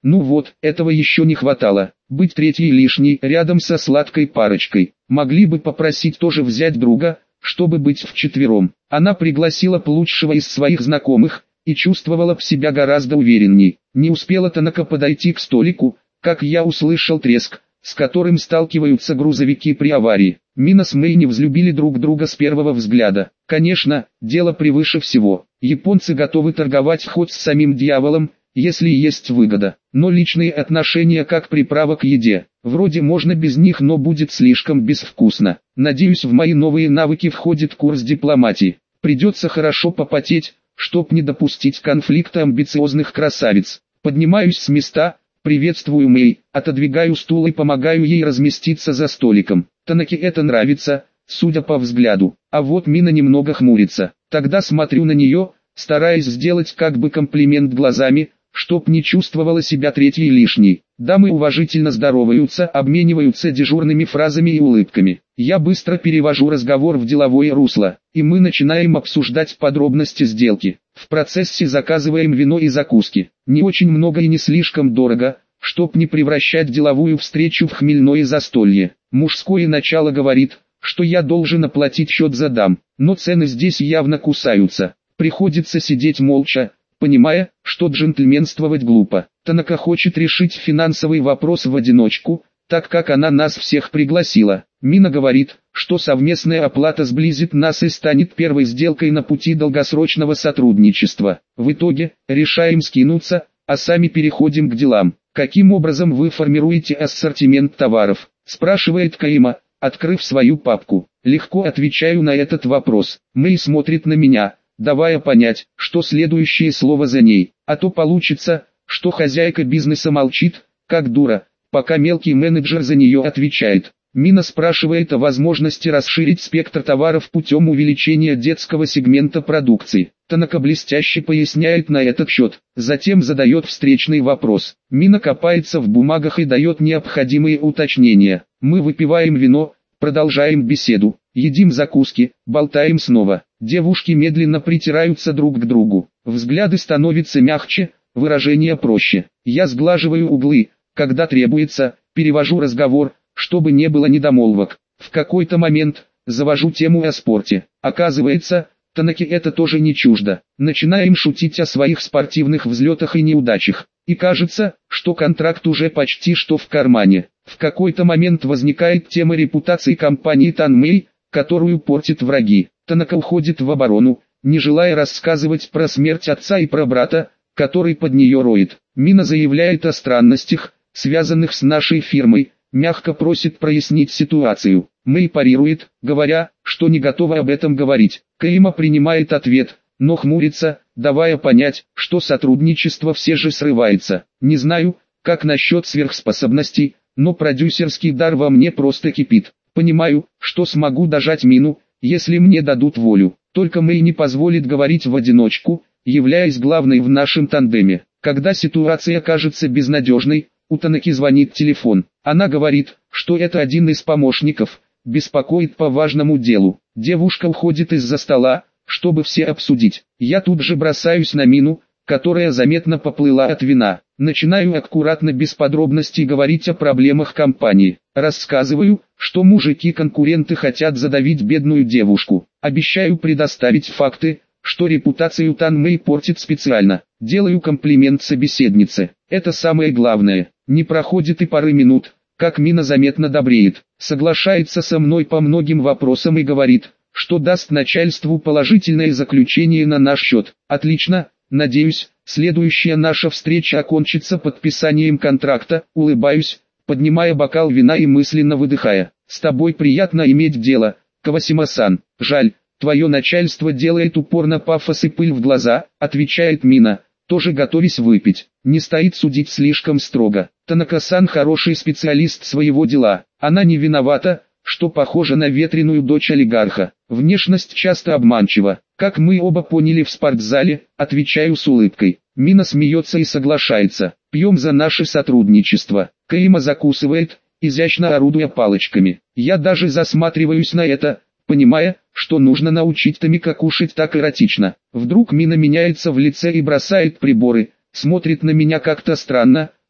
Ну вот, этого еще не хватало. Быть третьей лишней рядом со сладкой парочкой. Могли бы попросить тоже взять друга, чтобы быть вчетвером. Она пригласила лучшего из своих знакомых и чувствовала себя гораздо уверенней. Не успела Танака подойти к столику, как я услышал треск, с которым сталкиваются грузовики при аварии. Мина с Мэй не взлюбили друг друга с первого взгляда. Конечно, дело превыше всего. Японцы готовы торговать хоть с самим дьяволом, если есть выгода. Но личные отношения как приправа к еде. Вроде можно без них, но будет слишком безвкусно. Надеюсь, в мои новые навыки входит курс дипломатии. Придется хорошо попотеть, чтоб не допустить конфликта амбициозных красавиц. Поднимаюсь с места, приветствую Мэй, отодвигаю стул и помогаю ей разместиться за столиком. Танаке это нравится, судя по взгляду. А вот Мина немного хмурится. Тогда смотрю на нее, стараясь сделать как бы комплимент глазами, чтоб не чувствовала себя третьей лишней. Дамы уважительно здороваются, обмениваются дежурными фразами и улыбками. Я быстро перевожу разговор в деловое русло, и мы начинаем обсуждать подробности сделки. В процессе заказываем вино и закуски. Не очень много и не слишком дорого, чтоб не превращать деловую встречу в хмельное застолье. Мужское начало говорит, что я должен оплатить счет за дам, но цены здесь явно кусаются. Приходится сидеть молча, понимая, что джентльменствовать глупо. Танака хочет решить финансовый вопрос в одиночку, так как она нас всех пригласила. Мина говорит, что совместная оплата сблизит нас и станет первой сделкой на пути долгосрочного сотрудничества. В итоге, решаем скинуться, а сами переходим к делам. «Каким образом вы формируете ассортимент товаров?» – спрашивает Каима, открыв свою папку. Легко отвечаю на этот вопрос. Мэй смотрит на меня, давая понять, что следующее слово за ней. А то получится, что хозяйка бизнеса молчит, как дура, пока мелкий менеджер за нее отвечает. Мина спрашивает о возможности расширить спектр товаров путем увеличения детского сегмента продукции. Танака блестяще поясняет на этот счет, затем задает встречный вопрос. Мина копается в бумагах и дает необходимые уточнения. Мы выпиваем вино, продолжаем беседу, едим закуски, болтаем снова. Девушки медленно притираются друг к другу. Взгляды становятся мягче, выражения проще. Я сглаживаю углы, когда требуется, перевожу разговор, чтобы не было недомолвок. В какой-то момент завожу тему о спорте. Оказывается, Танаке это тоже не чуждо. Начинаем шутить о своих спортивных взлетах и неудачах. И кажется, что контракт уже почти что в кармане. В какой-то момент возникает тема репутации компании Танмэй, которую портят враги. Танака уходит в оборону, не желая рассказывать про смерть отца и про брата, который под нее роет. Мина заявляет о странностях, связанных с нашей фирмой, мягко просит прояснить ситуацию. Мэй парирует, говоря, что не готова об этом говорить. Каима принимает ответ, но хмурится, давая понять, что сотрудничество все же срывается. Не знаю, как насчет сверхспособностей, но продюсерский дар во мне просто кипит. Понимаю, что смогу дожать Мину, если мне дадут волю. Только Мэй не позволит говорить в одиночку, являясь главной в нашем тандеме. Когда ситуация кажется безнадежной, у Танаки звонит телефон. Она говорит, что это один из помощников, беспокоит по важному делу. Девушка уходит из-за стола, чтобы все обсудить. Я тут же бросаюсь на Мину, которая заметно поплыла от вина. Начинаю аккуратно без подробностей говорить о проблемах компании. Рассказываю, что мужики-конкуренты хотят задавить бедную девушку. Обещаю предоставить факты, что репутацию Танмэй портит специально. Делаю комплимент собеседнице. Это самое главное. Не проходит и пары минут, как Мина заметно добреет. Соглашается со мной по многим вопросам и говорит, что даст начальству положительное заключение на наш счет. Отлично, надеюсь, следующая наша встреча окончится подписанием контракта. Улыбаюсь, поднимая бокал вина и мысленно выдыхая. С тобой приятно иметь дело, Кавасима-сан. Жаль, твое начальство делает упор на пафос и пыль в глаза, отвечает Мина, тоже готовясь выпить. Не стоит судить слишком строго. Танака-сан хороший специалист своего дела. Она не виновата, что похожа на ветреную дочь олигарха. Внешность часто обманчива. Как мы оба поняли в спортзале, отвечаю с улыбкой. Мина смеется и соглашается. Пьем за наше сотрудничество. Каима закусывает, изящно орудуя палочками. Я даже засматриваюсь на это, понимая, что нужно научить Томика кушать так эротично. Вдруг Мина меняется в лице и бросает приборы, смотрит на меня как-то странно,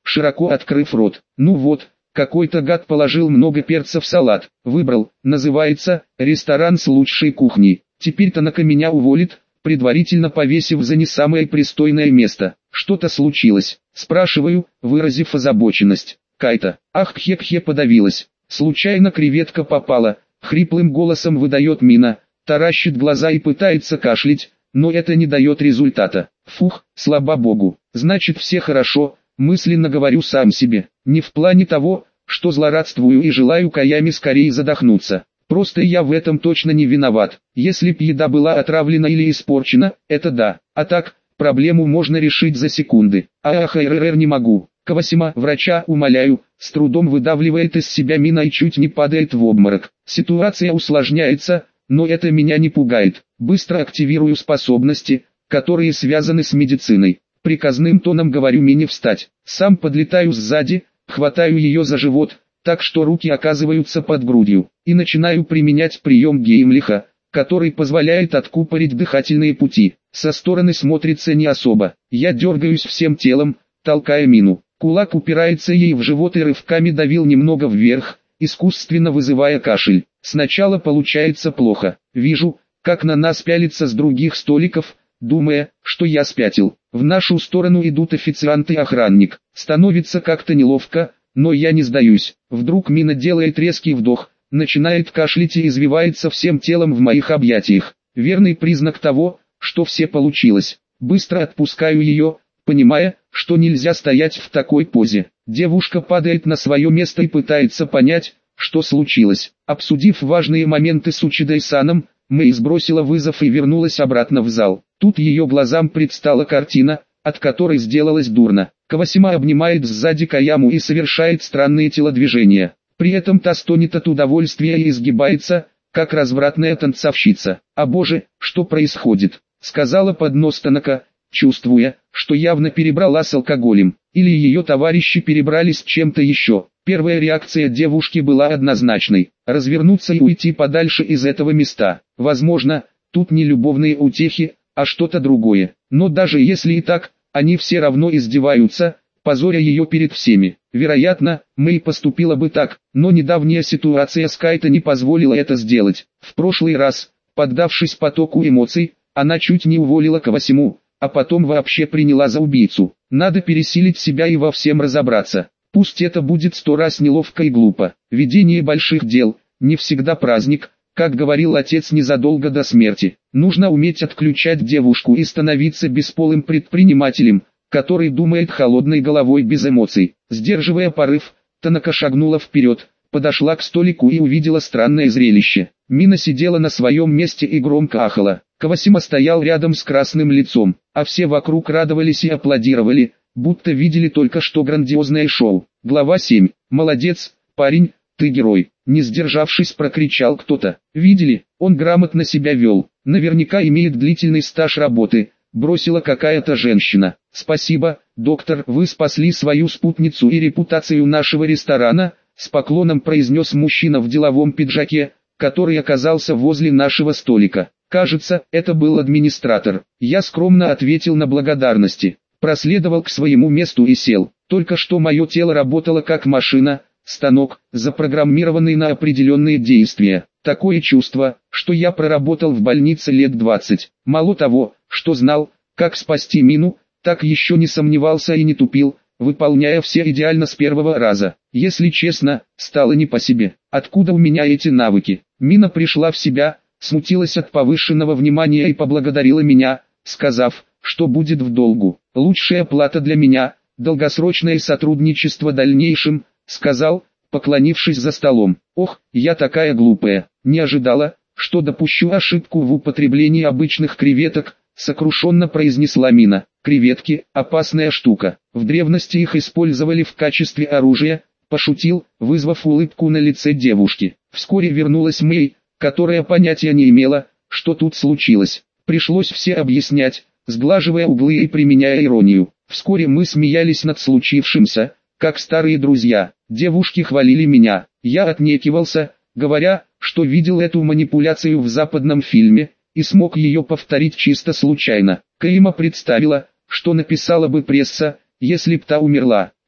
широко открыв рот. Ну вот, какой-то гад положил много перца в салат. Выбрал, называется, ресторан с лучшей кухней. Теперь Танака меня уволит, предварительно повесив за не самое пристойное место. Что-то случилось? Спрашиваю, выразив озабоченность. Кайта, ах, хе-хе, подавилась. Случайно креветка попала, хриплым голосом выдает Мина, таращит глаза и пытается кашлять, но это не дает результата. Фух, слава богу, значит все хорошо, мысленно говорю сам себе. Не в плане того, что злорадствую и желаю Каями скорее задохнуться. Просто я в этом точно не виноват. Если б еда была отравлена или испорчена, это да. А так, проблему можно решить за секунды. Ах, РРР не могу. Кавасима, врача, умоляю, с трудом выдавливает из себя Мина и чуть не падает в обморок. Ситуация усложняется, но это меня не пугает. Быстро активирую способности, которые связаны с медициной. Приказным тоном говорю Мине встать. Сам подлетаю сзади, хватаю ее за живот, так что руки оказываются под грудью, и начинаю применять прием Геймлиха, который позволяет откупорить дыхательные пути. Со стороны смотрится не особо. Я дергаюсь всем телом, толкая Мину. Кулак упирается ей в живот и рывками давил немного вверх, искусственно вызывая кашель. Сначала получается плохо. Вижу, как на нас пялится с других столиков, думая, что я спятил. В нашу сторону идут официант и охранник. Становится как-то неловко, но я не сдаюсь. Вдруг Мина делает резкий вдох, начинает кашлять и извивается всем телом в моих объятиях. Верный признак того, что все получилось. Быстро отпускаю ее, понимая, что нельзя стоять в такой позе. Девушка падает на свое место и пытается понять, что случилось. Обсудив важные моменты с Учидой-саном, Мэй сбросила вызов и вернулась обратно в зал. Тут ее глазам предстала картина, от которой сделалось дурно. Кавасима обнимает сзади Каяму и совершает странные телодвижения. При этом та стонет от удовольствия и изгибается, как развратная танцовщица. «А боже, что происходит?» — сказала под нос Танака, чувствуя, что явно перебрала с алкоголем. Или ее товарищи перебрали с чем-то еще. Первая реакция девушки была однозначной – развернуться и уйти подальше из этого места. Возможно, тут не любовные утехи, а что-то другое. Но даже если и так, они все равно издеваются, позоря ее перед всеми. Вероятно, Мэй поступила бы так, но недавняя ситуация с Кайто не позволила это сделать. В прошлый раз, поддавшись потоку эмоций, она чуть не уволила Кавасиму, а потом вообще приняла за убийцу. Надо пересилить себя и во всем разобраться. Пусть это будет сто раз неловко и глупо. Ведение больших дел – не всегда праздник, как говорил отец незадолго до смерти. Нужно уметь отключать девушку и становиться бесполым предпринимателем, который думает холодной головой без эмоций. Сдерживая порыв, Танака шагнула вперед, подошла к столику и увидела странное зрелище. Мина сидела на своем месте и громко ахала. Кавасима стоял рядом с красным лицом, а все вокруг радовались и аплодировали, будто видели только что грандиозное шоу. Глава семь. «Молодец, парень, ты герой!» Не сдержавшись, прокричал кто-то. «Видели, он грамотно себя вел, наверняка имеет длительный стаж работы», бросила какая-то женщина. «Спасибо, доктор, вы спасли свою спутницу и репутацию нашего ресторана», с поклоном произнес мужчина в деловом пиджаке, который оказался возле нашего столика. Кажется, это был администратор. Я скромно ответил на благодарности, проследовал к своему месту и сел. Только что мое тело работало как машина, станок, запрограммированный на определенные действия. Такое чувство, что я проработал в больнице лет двадцать. Мало того, что знал, как спасти Мину, так еще не сомневался и не тупил, выполняя все идеально с первого раза. Если честно, стало не по себе. Откуда у меня эти навыки? Мина пришла в себя, смутилась от повышенного внимания и поблагодарила меня, сказав, что будет в долгу. «Лучшая плата для меня, долгосрочное сотрудничество дальнейшим», сказал, поклонившись за столом. «Ох, я такая глупая, не ожидала, что допущу ошибку в употреблении обычных креветок», сокрушенно произнесла Мина. «Креветки – опасная штука. В древности их использовали в качестве оружия», пошутил, вызвав улыбку на лице девушки. Вскоре вернулась Мэй, которая понятия не имела, что тут случилось. Пришлось все объяснять, сглаживая углы и применяя иронию. Вскоре мы смеялись над случившимся, как старые друзья. Девушки хвалили меня. Я отнекивался, говоря, что видел эту манипуляцию в западном фильме, и смог ее повторить чисто случайно. Каима представила, что написала бы пресса, если б та умерла.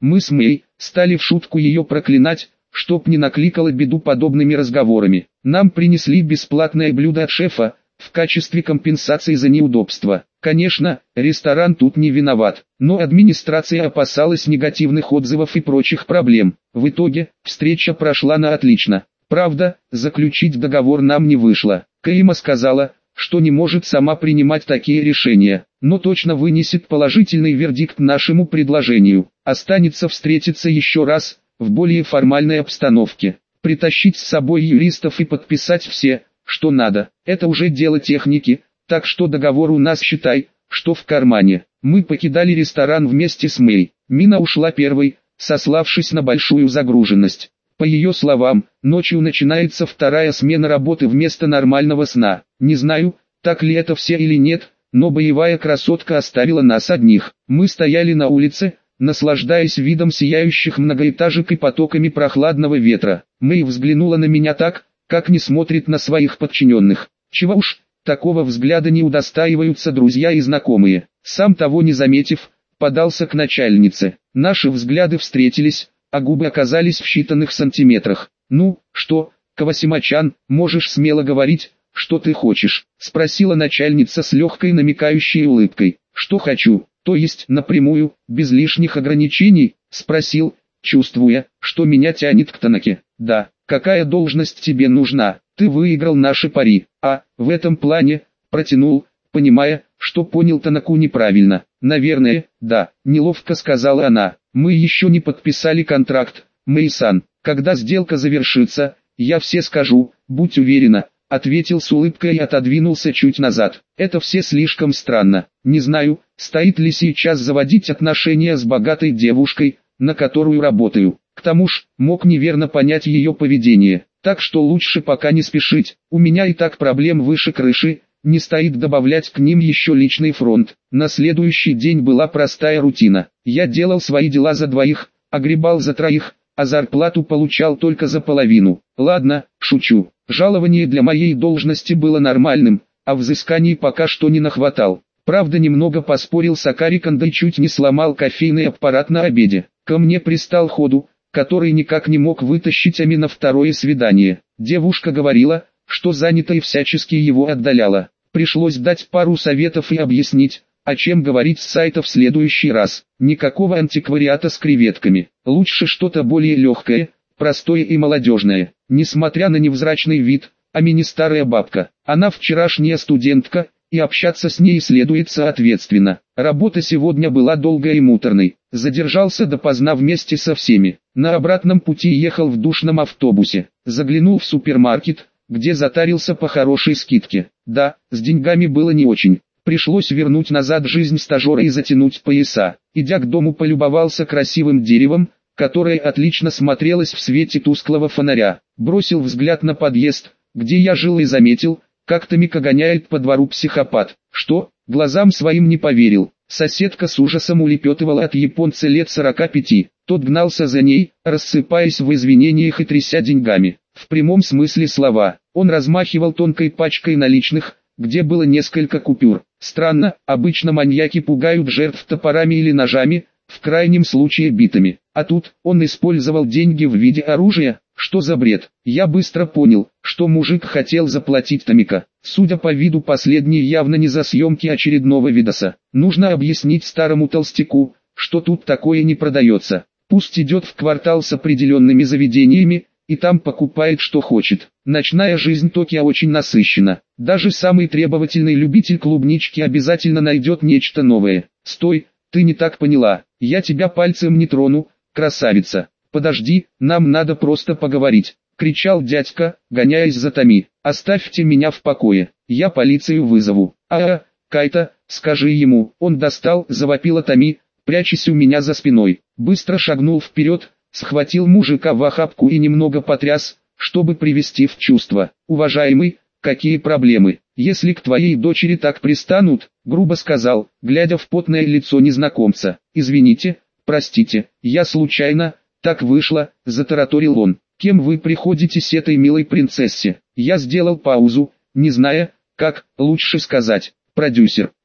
Мы с Мэй стали в шутку ее проклинать, чтоб не накликала беду подобными разговорами. Нам принесли бесплатное блюдо от шефа, в качестве компенсации за неудобства. Конечно, ресторан тут не виноват, но администрация опасалась негативных отзывов и прочих проблем. В итоге, встреча прошла на отлично. Правда, заключить договор нам не вышло. Каима сказала, что не может сама принимать такие решения, но точно вынесет положительный вердикт нашему предложению. Останется встретиться еще раз, в более формальной обстановке, притащить с собой юристов и подписать все, что надо. Это уже дело техники, так что договор у нас, считай, что в кармане. Мы покидали ресторан вместе с Мэй. Мина ушла первой, сославшись на большую загруженность. По ее словам, ночью начинается вторая смена работы вместо нормального сна. Не знаю, так ли это все или нет, но боевая красотка оставила нас одних. Мы стояли на улице, наслаждаясь видом сияющих многоэтажек и потоками прохладного ветра. Мэй взглянула на меня так, как не смотрит на своих подчиненных. Чего уж, такого взгляда не удостаиваются друзья и знакомые. Сам того не заметив, подался к начальнице. Наши взгляды встретились, а губы оказались в считанных сантиметрах. «Ну, что, Кавасима-чан, можешь смело говорить, что ты хочешь?» — спросила начальница с легкой намекающей улыбкой. «Что хочу, то есть напрямую, без лишних ограничений?» — спросил, чувствуя, что меня тянет к Танаке. «Да, какая должность тебе нужна? Ты выиграл наши пари, а, в этом плане, протянул, понимая, что понял Танаку неправильно. Наверное, да», — неловко сказала она. «Мы еще не подписали контракт, Мэй-сан. Когда сделка завершится, я все скажу, будь уверена», — ответил с улыбкой и отодвинулся чуть назад. «Это все слишком странно. Не знаю, стоит ли сейчас заводить отношения с богатой девушкой, на которую работаю. К тому ж, мог неверно понять ее поведение. Так что лучше пока не спешить. У меня и так проблем выше крыши, не стоит добавлять к ним еще личный фронт». На следующий день была простая рутина. Я делал свои дела за двоих, огребал за троих, а зарплату получал только за половину. Ладно, шучу. Жалование для моей должности было нормальным, а взысканий пока что не нахватал. Правда, немного поспорил с Акариком, да и чуть не сломал кофейный аппарат на обеде. Ко мне пристал Ходу, который никак не мог вытащить Ами на второе свидание. Девушка говорила, что занята и всячески его отдаляла. Пришлось дать пару советов и объяснить, о чем говорить с сайта в следующий раз. Никакого антиквариата с креветками. Лучше что-то более легкое, простое и молодежное. Несмотря на невзрачный вид, Ами не старая бабка. Она вчерашняя студентка, и общаться с ней следует соответственно. Работа сегодня была долгой и муторной. Задержался допоздна вместе со всеми. На обратном пути ехал в душном автобусе. Заглянул в супермаркет, где затарился по хорошей скидке. Да, с деньгами было не очень. Пришлось вернуть назад жизнь стажера и затянуть пояса. Идя к дому, полюбовался красивым деревом, которое отлично смотрелось в свете тусклого фонаря. Бросил взгляд на подъезд, где я жил, и заметил, как Томика гоняет по двору психопат. Что? Глазам своим не поверил. Соседка с ужасом улепетывала от японца лет сорока пяти. Тот гнался за ней, рассыпаясь в извинениях и тряся деньгами. В прямом смысле слова. Он размахивал тонкой пачкой наличных, где было несколько купюр. Странно, обычно маньяки пугают жертв топорами или ножами, в крайнем случае битами. А тут, он использовал деньги в виде оружия. Что за бред? Я быстро понял, что мужик хотел заплатить Томика. Судя по виду, последний явно не за съемки очередного видоса. Нужно объяснить старому толстяку, что тут такое не продается. Пусть идет в квартал с определенными заведениями, и там покупает что хочет. Ночная жизнь Токио очень насыщена. Даже самый требовательный любитель клубнички обязательно найдет нечто новое. «Стой, ты не так поняла. Я тебя пальцем не трону, красавица. Подожди, нам надо просто поговорить», — кричал дядька, гоняясь за Томи. «Оставьте меня в покое, я полицию вызову». «А-а, Кайта, скажи ему». Он достал, завопила Томи, прячась у меня за спиной. Быстро шагнул вперед, схватил мужика в охапку и немного потряс, чтобы привести в чувство. «Уважаемый, какие проблемы? Если к твоей дочери так пристанут», — грубо сказал, глядя в потное лицо незнакомца. «Извините, простите, я случайно, так вышло», — затараторил он. «Кем вы приходитесь этой милой принцессе?» Я сделал паузу, не зная, как лучше сказать. «Продюсер».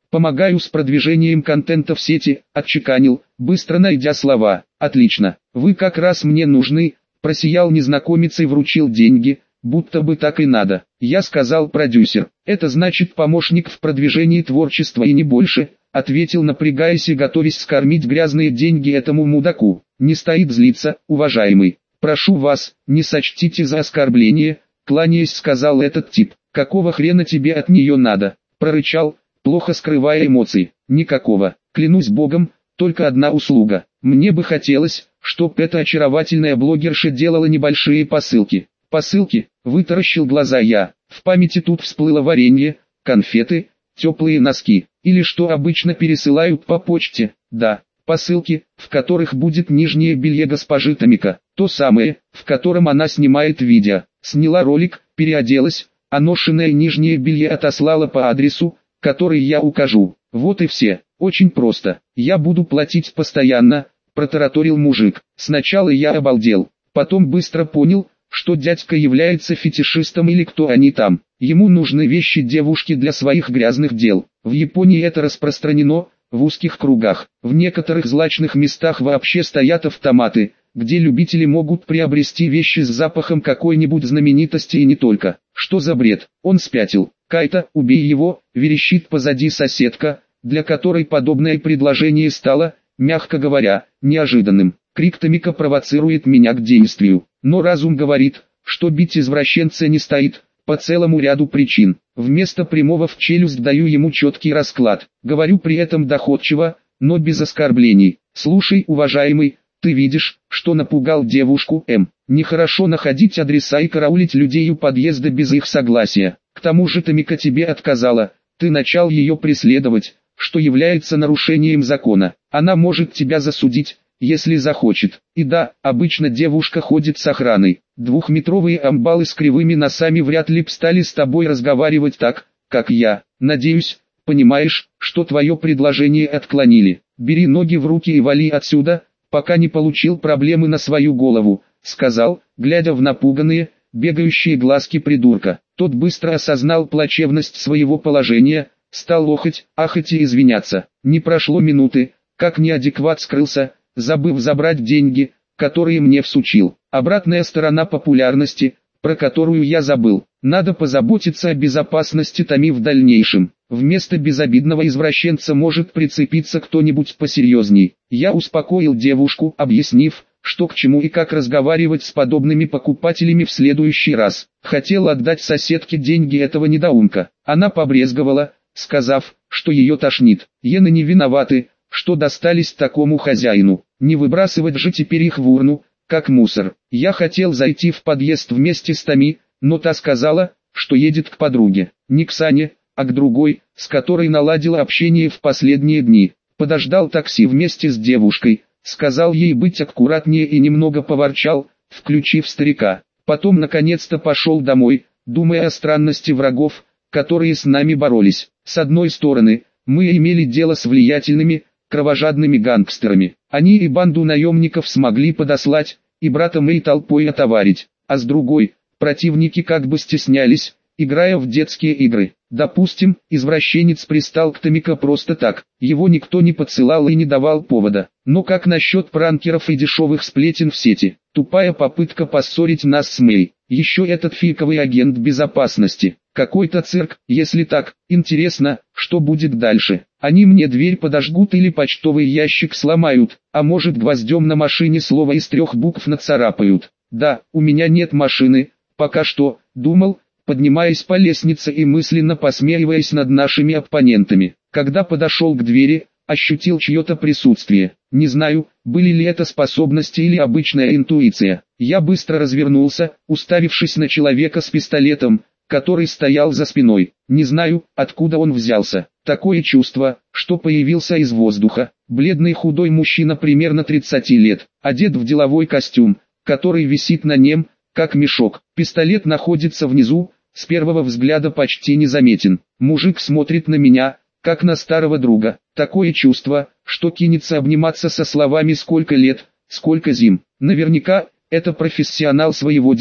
Помогаю с продвижением контента в сети, отчеканил, быстро найдя слова. Отлично, вы как раз мне нужны, просиял незнакомец и вручил деньги, будто бы так и надо. Я сказал: продюсер, это значит помощник в продвижении творчества и не больше, ответил, напрягаясь и готовясь скормить грязные деньги этому мудаку. Не стоит злиться, уважаемый. Прошу вас, не сочтите за оскорбление, кланяясь, сказал этот тип. Какого хрена тебе от нее надо? Прорычал, плохо скрывая эмоций. Никакого, клянусь богом, только одна услуга. Мне бы хотелось, чтоб эта очаровательная блогерша делала небольшие посылки. Посылки, вытаращил глаза я. В памяти тут всплыло варенье, конфеты, теплые носки. Или что обычно пересылают по почте. Да, посылки, в которых будет нижнее белье госпожи Томика. То самое, в котором она снимает видео. Сняла ролик, переоделась, а ношенное нижнее белье отослала по адресу, который я укажу. Вот и все. Очень просто. Я буду платить постоянно, протараторил мужик. Сначала я обалдел, потом быстро понял, что дядька является фетишистом или кто они там. Ему нужны вещи девушки для своих грязных дел. В Японии это распространено, в узких кругах. В некоторых злачных местах вообще стоят автоматы, где любители могут приобрести вещи с запахом какой-нибудь знаменитости и не только. Что за бред? Он спятил. Кайта, убей его, верещит позади соседка, для которой подобное предложение стало, мягко говоря, неожиданным. Крик Томика провоцирует меня к действию, но разум говорит, что бить извращенца не стоит, по целому ряду причин. Вместо прямого в челюсть даю ему четкий расклад, говорю при этом доходчиво, но без оскорблений. Слушай, уважаемый, ты видишь, что напугал девушку М. Нехорошо находить адреса и караулить людей у подъезда без их согласия. К тому же Томика тебе отказала, ты начал ее преследовать, что является нарушением закона. Она может тебя засудить, если захочет. И да, обычно девушка ходит с охраной. Двухметровые амбалы с кривыми носами вряд ли б стали с тобой разговаривать так, как я. Надеюсь, понимаешь, что твое предложение отклонили. Бери ноги в руки и вали отсюда, пока не получил проблемы на свою голову, сказал, глядя в напуганные, бегающие глазки придурка. Тот быстро осознал плачевность своего положения, стал охать, ахать и извиняться. Не прошло минуты, как неадекват скрылся, забыв забрать деньги, которые мне всучил. Обратная сторона популярности, про которую я забыл. Надо позаботиться о безопасности Томи в дальнейшем. Вместо безобидного извращенца может прицепиться кто-нибудь посерьезней. Я успокоил девушку, объяснив, что к чему и как разговаривать с подобными покупателями в следующий раз. Хотел отдать соседке деньги этого недоумка. Она побрезговала, сказав, что ее тошнит. Иены не виноваты, что достались такому хозяину. Не выбрасывать же теперь их в урну, как мусор. Я хотел зайти в подъезд вместе с Томи, но та сказала, что едет к подруге. Не к Сане, а к другой, с которой наладила общение в последние дни. Подождал такси вместе с девушкой, сказал ей быть аккуратнее и немного поворчал, включив старика. Потом наконец-то пошел домой, думая о странности врагов, которые с нами боролись. С одной стороны, мы имели дело с влиятельными, кровожадными гангстерами. Они и банду наемников смогли подослать, и брата Мэй толпой отоварить. А с другой, противники как бы стеснялись, играя в детские игры. Допустим, извращенец пристал к Томика просто так, его никто не подсылал и не давал повода. Но как насчет пранкеров и дешевых сплетен в сети? Тупая попытка поссорить нас с Мэй. Еще этот фейковый агент безопасности. Какой-то цирк, если так. Интересно, что будет дальше? Они мне дверь подожгут или почтовый ящик сломают, а может гвоздем на машине слово из трех букв нацарапают. Да, у меня нет машины, пока что, думал, поднимаясь по лестнице и мысленно посмеиваясь над нашими оппонентами. Когда подошел к двери, ощутил чье-то присутствие. Не знаю, были ли это способности или обычная интуиция. Я быстро развернулся, уставившись на человека с пистолетом, который стоял за спиной. Не знаю, откуда он взялся. Такое чувство, что появился из воздуха. Бледный худой мужчина примерно тридцати лет, одет в деловой костюм, который висит на нем, как мешок. Пистолет находится внизу, с первого взгляда почти незаметен. Мужик смотрит на меня, как на старого друга. Такое чувство, что кинется обниматься со словами «сколько лет, сколько зим». Наверняка, это профессионал своего дела.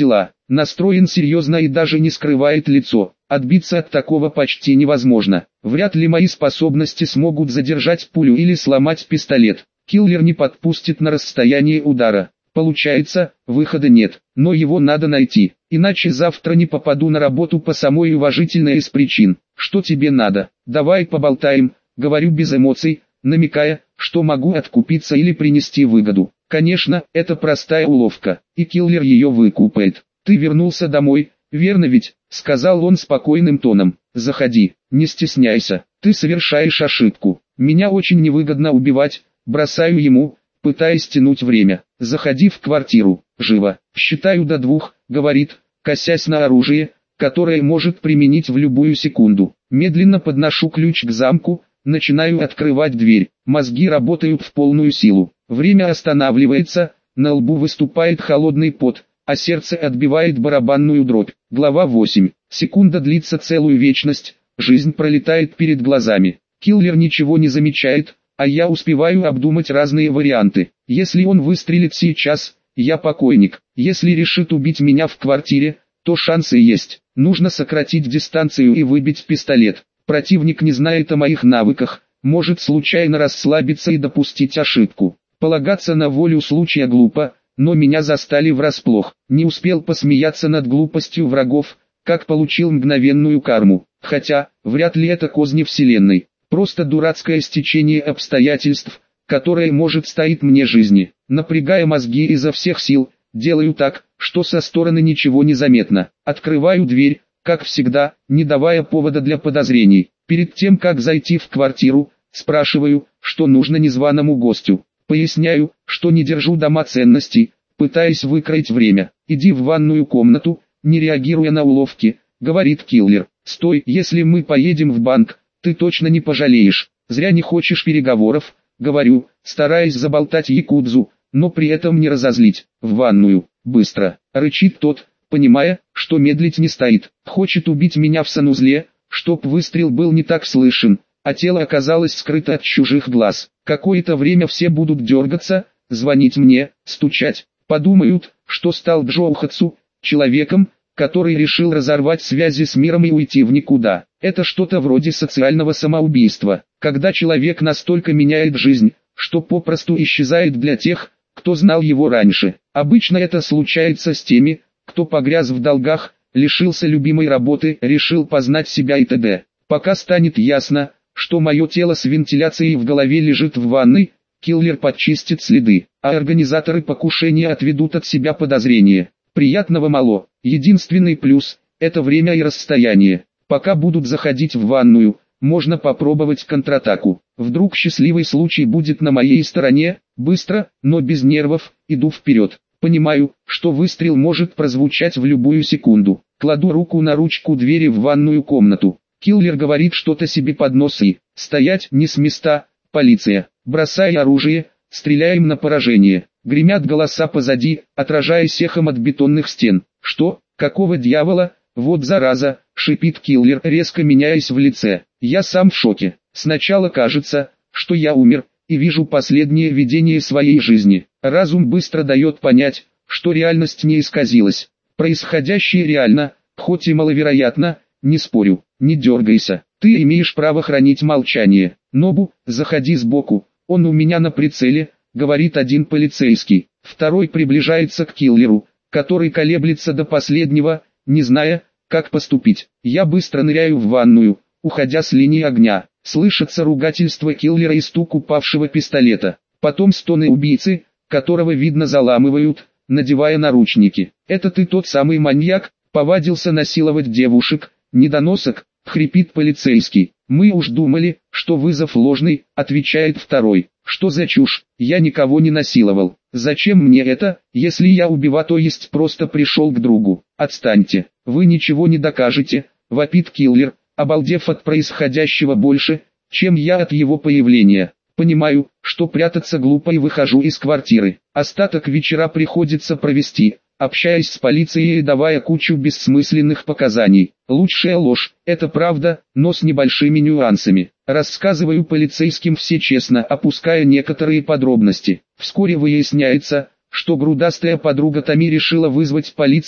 настроен серьезно и даже не скрывает лицо. Отбиться от такого почти невозможно. Вряд ли мои способности смогут задержать пулю или сломать пистолет. Киллер не подпустит на расстояние удара. Получается, выхода нет, но его надо найти, иначе завтра не попаду на работу по самой уважительной из причин. Что тебе надо? Давай поболтаем, говорю без эмоций, намекая, что могу откупиться или принести выгоду. Конечно, это простая уловка, и киллер ее выкупает. Ты вернулся домой, верно ведь? Сказал он спокойным тоном. Заходи, не стесняйся, ты совершаешь ошибку. Меня очень невыгодно убивать, бросаю ему, пытаясь тянуть время. Заходи в квартиру, живо. Считаю до двух, говорит, косясь на оружие, которое может применить в любую секунду. Медленно подношу ключ к замку, начинаю открывать дверь. Мозги работают в полную силу. Время останавливается, на лбу выступает холодный пот, а сердце отбивает барабанную дробь. Глава восемь. Секунда длится целую вечность, жизнь пролетает перед глазами. Киллер ничего не замечает, а я успеваю обдумать разные варианты. Если он выстрелит сейчас, я покойник. Если решит убить меня в квартире, то шансы есть. Нужно сократить дистанцию и выбить пистолет. Противник не знает о моих навыках, может случайно расслабиться и допустить ошибку. Полагаться на волю случая глупо, но меня застали врасплох. Не успел посмеяться над глупостью врагов, как получил мгновенную карму. Хотя, вряд ли это козни вселенной. Просто дурацкое стечение обстоятельств, которое может стоить мне жизни. Напрягая мозги изо всех сил, делаю так, что со стороны ничего не заметно. Открываю дверь, как всегда, не давая повода для подозрений. Перед тем, как зайти в квартиру, спрашиваю, что нужно незваному гостю. Поясняю, что не держу дома ценностей, пытаясь выкроить время. Иди в ванную комнату, не реагируя на уловки, говорит киллер. Стой, если мы поедем в банк, ты точно не пожалеешь. Зря не хочешь переговоров, говорю, стараясь заболтать якудзу, но при этом не разозлить. В ванную, быстро, рычит тот, понимая, что медлить не стоит. Хочет убить меня в санузле, чтоб выстрел был не так слышен, а тело оказалось скрыто от чужих глаз. Какое-то время все будут дергаться, звонить мне, стучать. Подумают, что стал Джоухатсу, человеком, который решил разорвать связи с миром и уйти в никуда. Это что-то вроде социального самоубийства, когда человек настолько меняет жизнь, что попросту исчезает для тех, кто знал его раньше. Обычно это случается с теми, кто погряз в долгах, лишился любимой работы, решил познать себя и т.д. Пока станет ясно, что мое тело с вентиляцией в голове лежит в ванной, киллер подчистит следы, а организаторы покушения отведут от себя подозрения. Приятного мало. Единственный плюс – это время и расстояние. Пока будут заходить в ванную, можно попробовать контратаку. Вдруг счастливый случай будет на моей стороне, быстро, но без нервов, иду вперед. Понимаю, что выстрел может прозвучать в любую секунду. Кладу руку на ручку двери в ванную комнату. Киллер говорит что-то себе под нос и «Стоять, не с места, полиция!» Бросай оружие, стреляем на поражение. Гремят голоса позади, отражаясь эхом от бетонных стен. «Что? Какого дьявола? Вот зараза!» — шипит киллер, резко меняясь в лице. Я сам в шоке. Сначала кажется, что я умер, и вижу последнее видение своей жизни. Разум быстро дает понять, что реальность не исказилась. Происходящее реально, хоть и маловероятно, не спорю. Не дергайся, ты имеешь право хранить молчание. Нобу, заходи сбоку, он у меня на прицеле, говорит один полицейский. Второй приближается к киллеру, который колеблется до последнего, не зная, как поступить. Я быстро ныряю в ванную, уходя с линии огня. Слышится ругательство киллера и стук упавшего пистолета. Потом стоны убийцы, которого видно заламывают, надевая наручники. «Это ты тот самый маньяк, повадился насиловать девушек, недоносок?» — хрипит полицейский. «Мы уж думали, что вызов ложный», — отвечает второй. «Что за чушь? Я никого не насиловал. Зачем мне это, если я убива, то есть просто пришел к другу? Отстаньте, вы ничего не докажете», — вопит киллер, обалдев от происходящего больше, чем я от его появления. Понимаю, что прятаться глупо, и выхожу из квартиры. Остаток вечера приходится провести, общаясь с полицией и давая кучу бессмысленных показаний. Лучшая ложь – это правда, но с небольшими нюансами. Рассказываю полицейским все честно, опуская некоторые подробности. Вскоре выясняется, что грудастая подруга Томи решила вызвать полицию,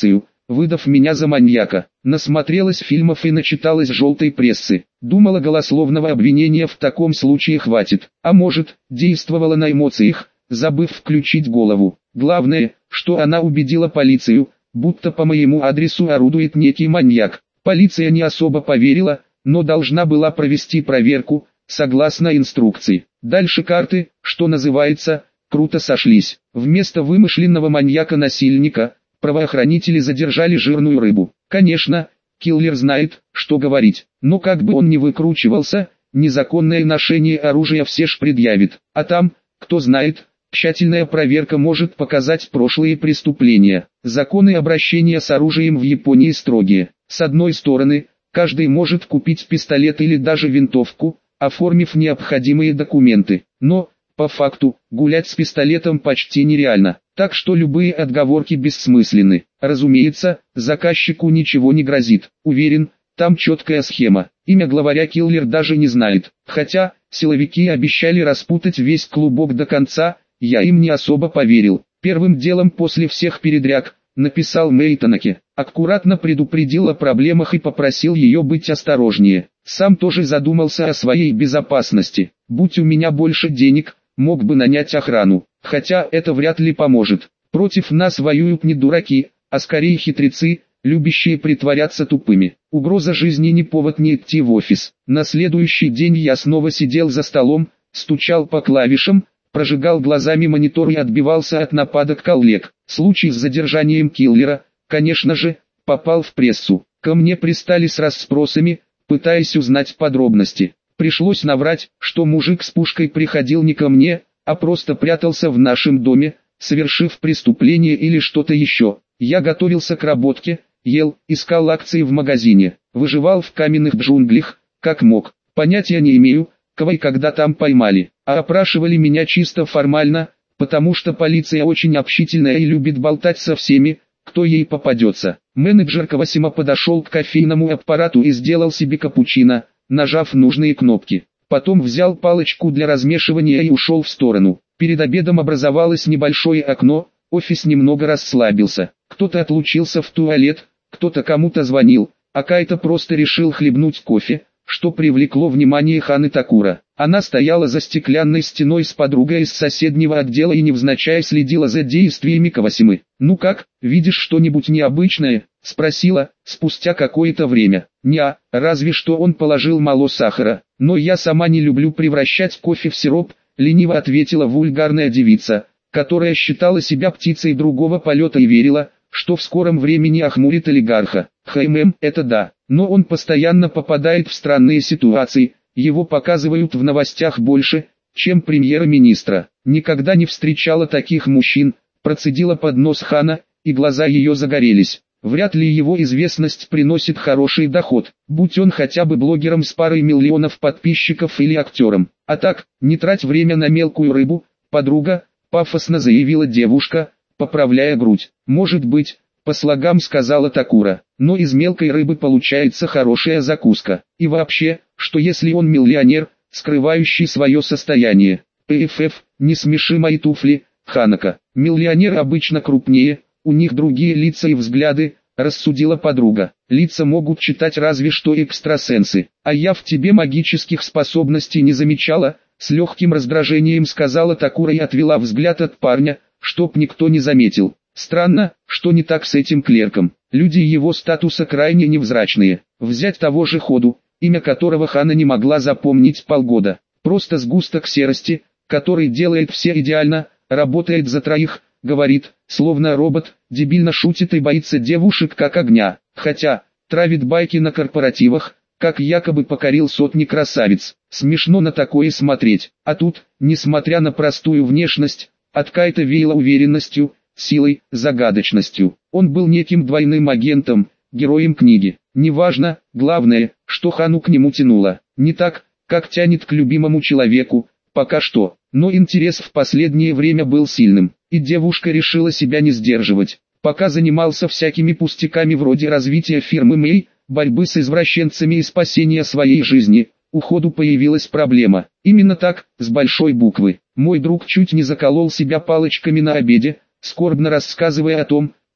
выдав меня за маньяка. Насмотрелась фильмов и начиталась желтой прессы. Думала, голословного обвинения в таком случае хватит. А может, действовала на эмоциях, забыв включить голову. Главное, что она убедила полицию, будто по моему адресу орудует некий маньяк. Полиция не особо поверила, но должна была провести проверку, согласно инструкции. Дальше карты, что называется, круто сошлись. Вместо вымышленного маньяка-насильника, правоохранители задержали жирную рыбу. Конечно, киллер знает, что говорить, но как бы он ни выкручивался, незаконное ношение оружия все ж предъявит. А там, кто знает, тщательная проверка может показать прошлые преступления. Законы обращения с оружием в Японии строгие. С одной стороны, каждый может купить пистолет или даже винтовку, оформив необходимые документы. Но, по факту, гулять с пистолетом почти нереально, так что любые отговорки бессмысленны. Разумеется, заказчику ничего не грозит. Уверен, там четкая схема. Имя главаря киллер даже не знает. Хотя, силовики обещали распутать весь клубок до конца, я им не особо поверил. Первым делом после всех передряг, написал Мейтанаке, аккуратно предупредил о проблемах и попросил ее быть осторожнее. Сам тоже задумался о своей безопасности. Будь у меня больше денег, мог бы нанять охрану, хотя это вряд ли поможет. Против нас воюют не дураки, а скорее хитрецы, любящие притворяться тупыми. Угроза жизни не повод не идти в офис. На следующий день я снова сидел за столом, стучал по клавишам, прожигал глазами монитор и отбивался от нападок коллег. Случай с задержанием киллера, конечно же, попал в прессу. Ко мне пристали с расспросами, пытаясь узнать подробности. Пришлось наврать, что мужик с пушкой приходил не ко мне, а просто прятался в нашем доме, совершив преступление или что-то еще. Я готовился к работке, ел, искал акции в магазине, выживал в каменных джунглях, как мог. Понятия не имею, кого и когда там поймали, а опрашивали меня чисто формально, потому что полиция очень общительная и любит болтать со всеми, кто ей попадется. Менеджер Кавасима подошел к кофейному аппарату и сделал себе капучино, нажав нужные кнопки. Потом взял палочку для размешивания и ушел в сторону. Перед обедом образовалось небольшое окно, офис немного расслабился. Кто-то отлучился в туалет, кто-то кому-то звонил, а Кайта просто решил хлебнуть кофе, что привлекло внимание Ханы Такура. Она стояла за стеклянной стеной с подругой из соседнего отдела и невзначай следила за действиями Кавасимы. «Ну как, видишь что-нибудь необычное?» – спросила, спустя какое-то время. «Неа, разве что он положил мало сахара, но я сама не люблю превращать кофе в сироп», – лениво ответила вульгарная девица, которая считала себя птицей другого полета и верила, что в скором времени охмурит олигарха. «ХММ, это да, но он постоянно попадает в странные ситуации, его показывают в новостях больше, чем премьер-министра. Никогда не встречала таких мужчин», – процедила под нос Хана, и глаза ее загорелись. «Вряд ли его известность приносит хороший доход, будь он хотя бы блогером с парой миллионов подписчиков или актером. А так, не трать время на мелкую рыбу, подруга», – пафосно заявила девушка, поправляя грудь. «Может быть», – по слогам сказала Такура, – «но из мелкой рыбы получается хорошая закуска. И вообще, что если он миллионер, скрывающий свое состояние? ПФФ, не смеши мои туфли, Ханака. Миллионер обычно крупнее, у них другие лица и взгляды», – рассудила подруга. «Лица могут читать разве что экстрасенсы, а я в тебе магических способностей не замечала», – с легким раздражением сказала Такура и отвела взгляд от парня, чтоб никто не заметил. Странно, что не так с этим клерком. Люди его статуса крайне невзрачные. Взять того же Ходу, имя которого Хана не могла запомнить полгода. Просто сгусток серости, который делает все идеально, работает за троих, говорит, словно робот, дебильно шутит и боится девушек как огня. Хотя, травит байки на корпоративах, как якобы покорил сотни красавиц. Смешно на такое смотреть. А тут, несмотря на простую внешность, от Кайта веяло уверенностью, силой, загадочностью. Он был неким двойным агентом, героем книги. Неважно, главное, что Хану к нему тянуло. Не так, как тянет к любимому человеку, пока что. Но интерес в последнее время был сильным, и девушка решила себя не сдерживать. Пока занимался всякими пустяками вроде развития фирмы Мэй, борьбы с извращенцами и спасения своей жизни, у Ходу появилась проблема. Именно так, с большой буквы. Мой друг чуть не заколол себя палочками на обеде, скорбно рассказывая о том,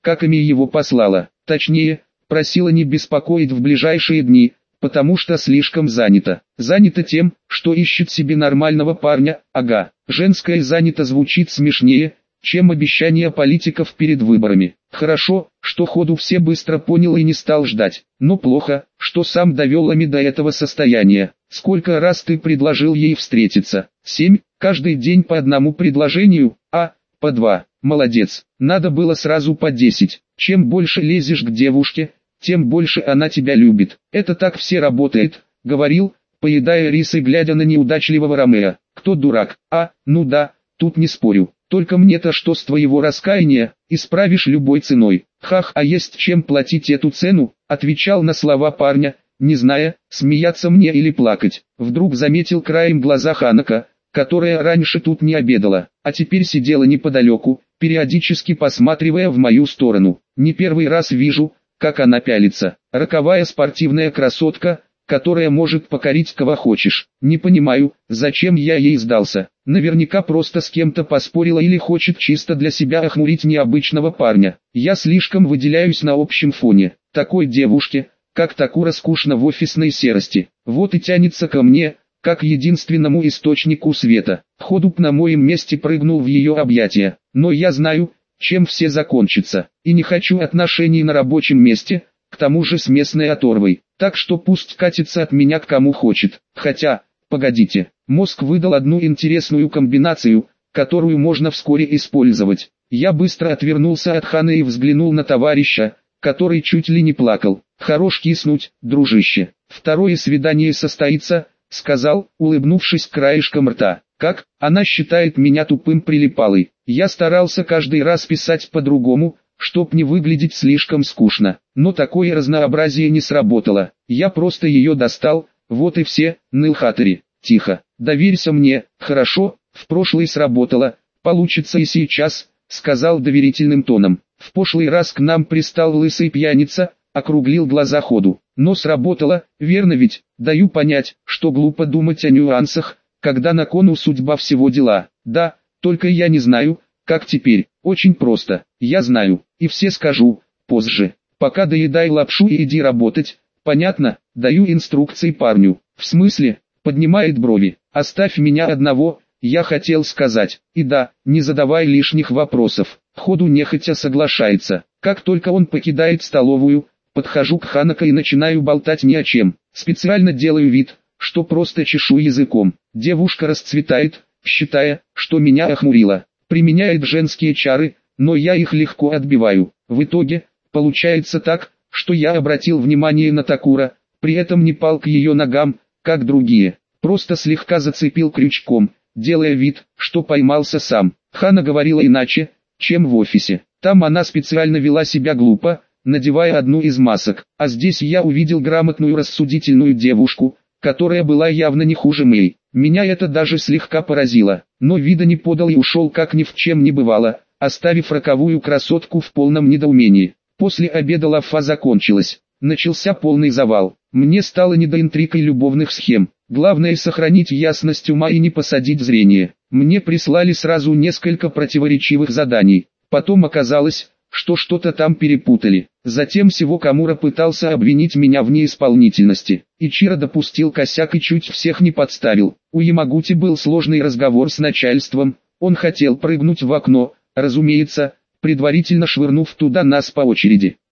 как ими его послала. Точнее, просила не беспокоить в ближайшие дни, потому что слишком занята. Занята тем, что ищет себе нормального парня, ага. Женское занято звучит смешнее, чем обещания политиков перед выборами. Хорошо, что ходу все быстро понял и не стал ждать, но плохо, что сам довел Ами до этого состояния. Сколько раз ты предложил ей встретиться? Семь, каждый день по одному предложению, а, по два. Молодец, надо было сразу по десять. Чем больше лезешь к девушке, тем больше она тебя любит. Это так все работает, говорил, поедая рис и глядя на неудачливого Ромео. Кто дурак? А, ну да, тут не спорю. Только мне-то что с твоего раскаяния, исправишь любой ценой. Хах, а есть чем платить эту цену, отвечал на слова парня, не зная, смеяться мне или плакать. Вдруг заметил краем глаза Ханако, которая раньше тут не обедала, а теперь сидела неподалеку, периодически посматривая в мою сторону. Не первый раз вижу, как она пялится. Роковая спортивная красотка, которая может покорить кого хочешь. Не понимаю, зачем я ей сдался. Наверняка просто с кем-то поспорила или хочет чисто для себя охмурить необычного парня. Я слишком выделяюсь на общем фоне. Такой девушке, как Такура, скучно в офисной серости. Вот и тянется ко мне, как единственному источнику света. Ходуп на моем месте прыгнул в ее объятия. Но я знаю, чем все закончится. И не хочу отношений на рабочем месте, к тому же с местной оторвой. Так что пусть катится от меня к кому хочет. Хотя, погодите, мозг выдал одну интересную комбинацию, которую можно вскоре использовать. Я быстро отвернулся от Ханы и взглянул на товарища, который чуть ли не плакал. Хорош киснуть, дружище. Второе свидание состоится, сказал, улыбнувшись краешком рта. Как? Она считает меня тупым прилипалой. Я старался каждый раз писать по-другому, чтоб не выглядеть слишком скучно. Но такое разнообразие не сработало. Я просто ее достал, вот и все, ныл Хатори. Тихо, доверься мне, хорошо, в прошлый сработало, получится и сейчас, сказал доверительным тоном. В прошлый раз к нам пристал лысый пьяница, округлил глаза Ходу. Но сработало, верно ведь? Даю понять, что глупо думать о нюансах, когда на кону судьба всего дела. Да, только я не знаю, как теперь. Очень просто, я знаю, и все скажу, позже. Пока доедай лапшу и иди работать, понятно? Даю инструкции парню. В смысле? Поднимает брови. Оставь меня одного, я хотел сказать. И да, не задавай лишних вопросов. Ходу нехотя соглашается. Как только он покидает столовую, подхожу к Ханако и начинаю болтать ни о чем. Специально делаю вид, что просто чешу языком. Девушка расцветает, считая, что меня охмурило. Применяет женские чары, но я их легко отбиваю. В итоге, получается так, что я обратил внимание на Такура, при этом не пал к ее ногам, как другие. Просто слегка зацепил крючком, делая вид, что поймался сам. Хана говорила иначе, чем в офисе. Там она специально вела себя глупо, надевая одну из масок. А здесь я увидел грамотную рассудительную девушку, которая была явно не хуже Мэй. Меня это даже слегка поразило, но вида не подал и ушел как ни в чем не бывало, оставив роковую красотку в полном недоумении. После обеда лафа закончилась. Начался полный завал. Мне стало не до интриг и любовных схем. Главное сохранить ясность ума и не посадить зрение. Мне прислали сразу несколько противоречивых заданий. Потом оказалось, что что-то там перепутали. Затем Сиво Камура пытался обвинить меня в неисполнительности. Ичиро допустил косяк и чуть всех не подставил. У Ямагути был сложный разговор с начальством. Он хотел прыгнуть в окно, разумеется, предварительно швырнув туда нас по очереди.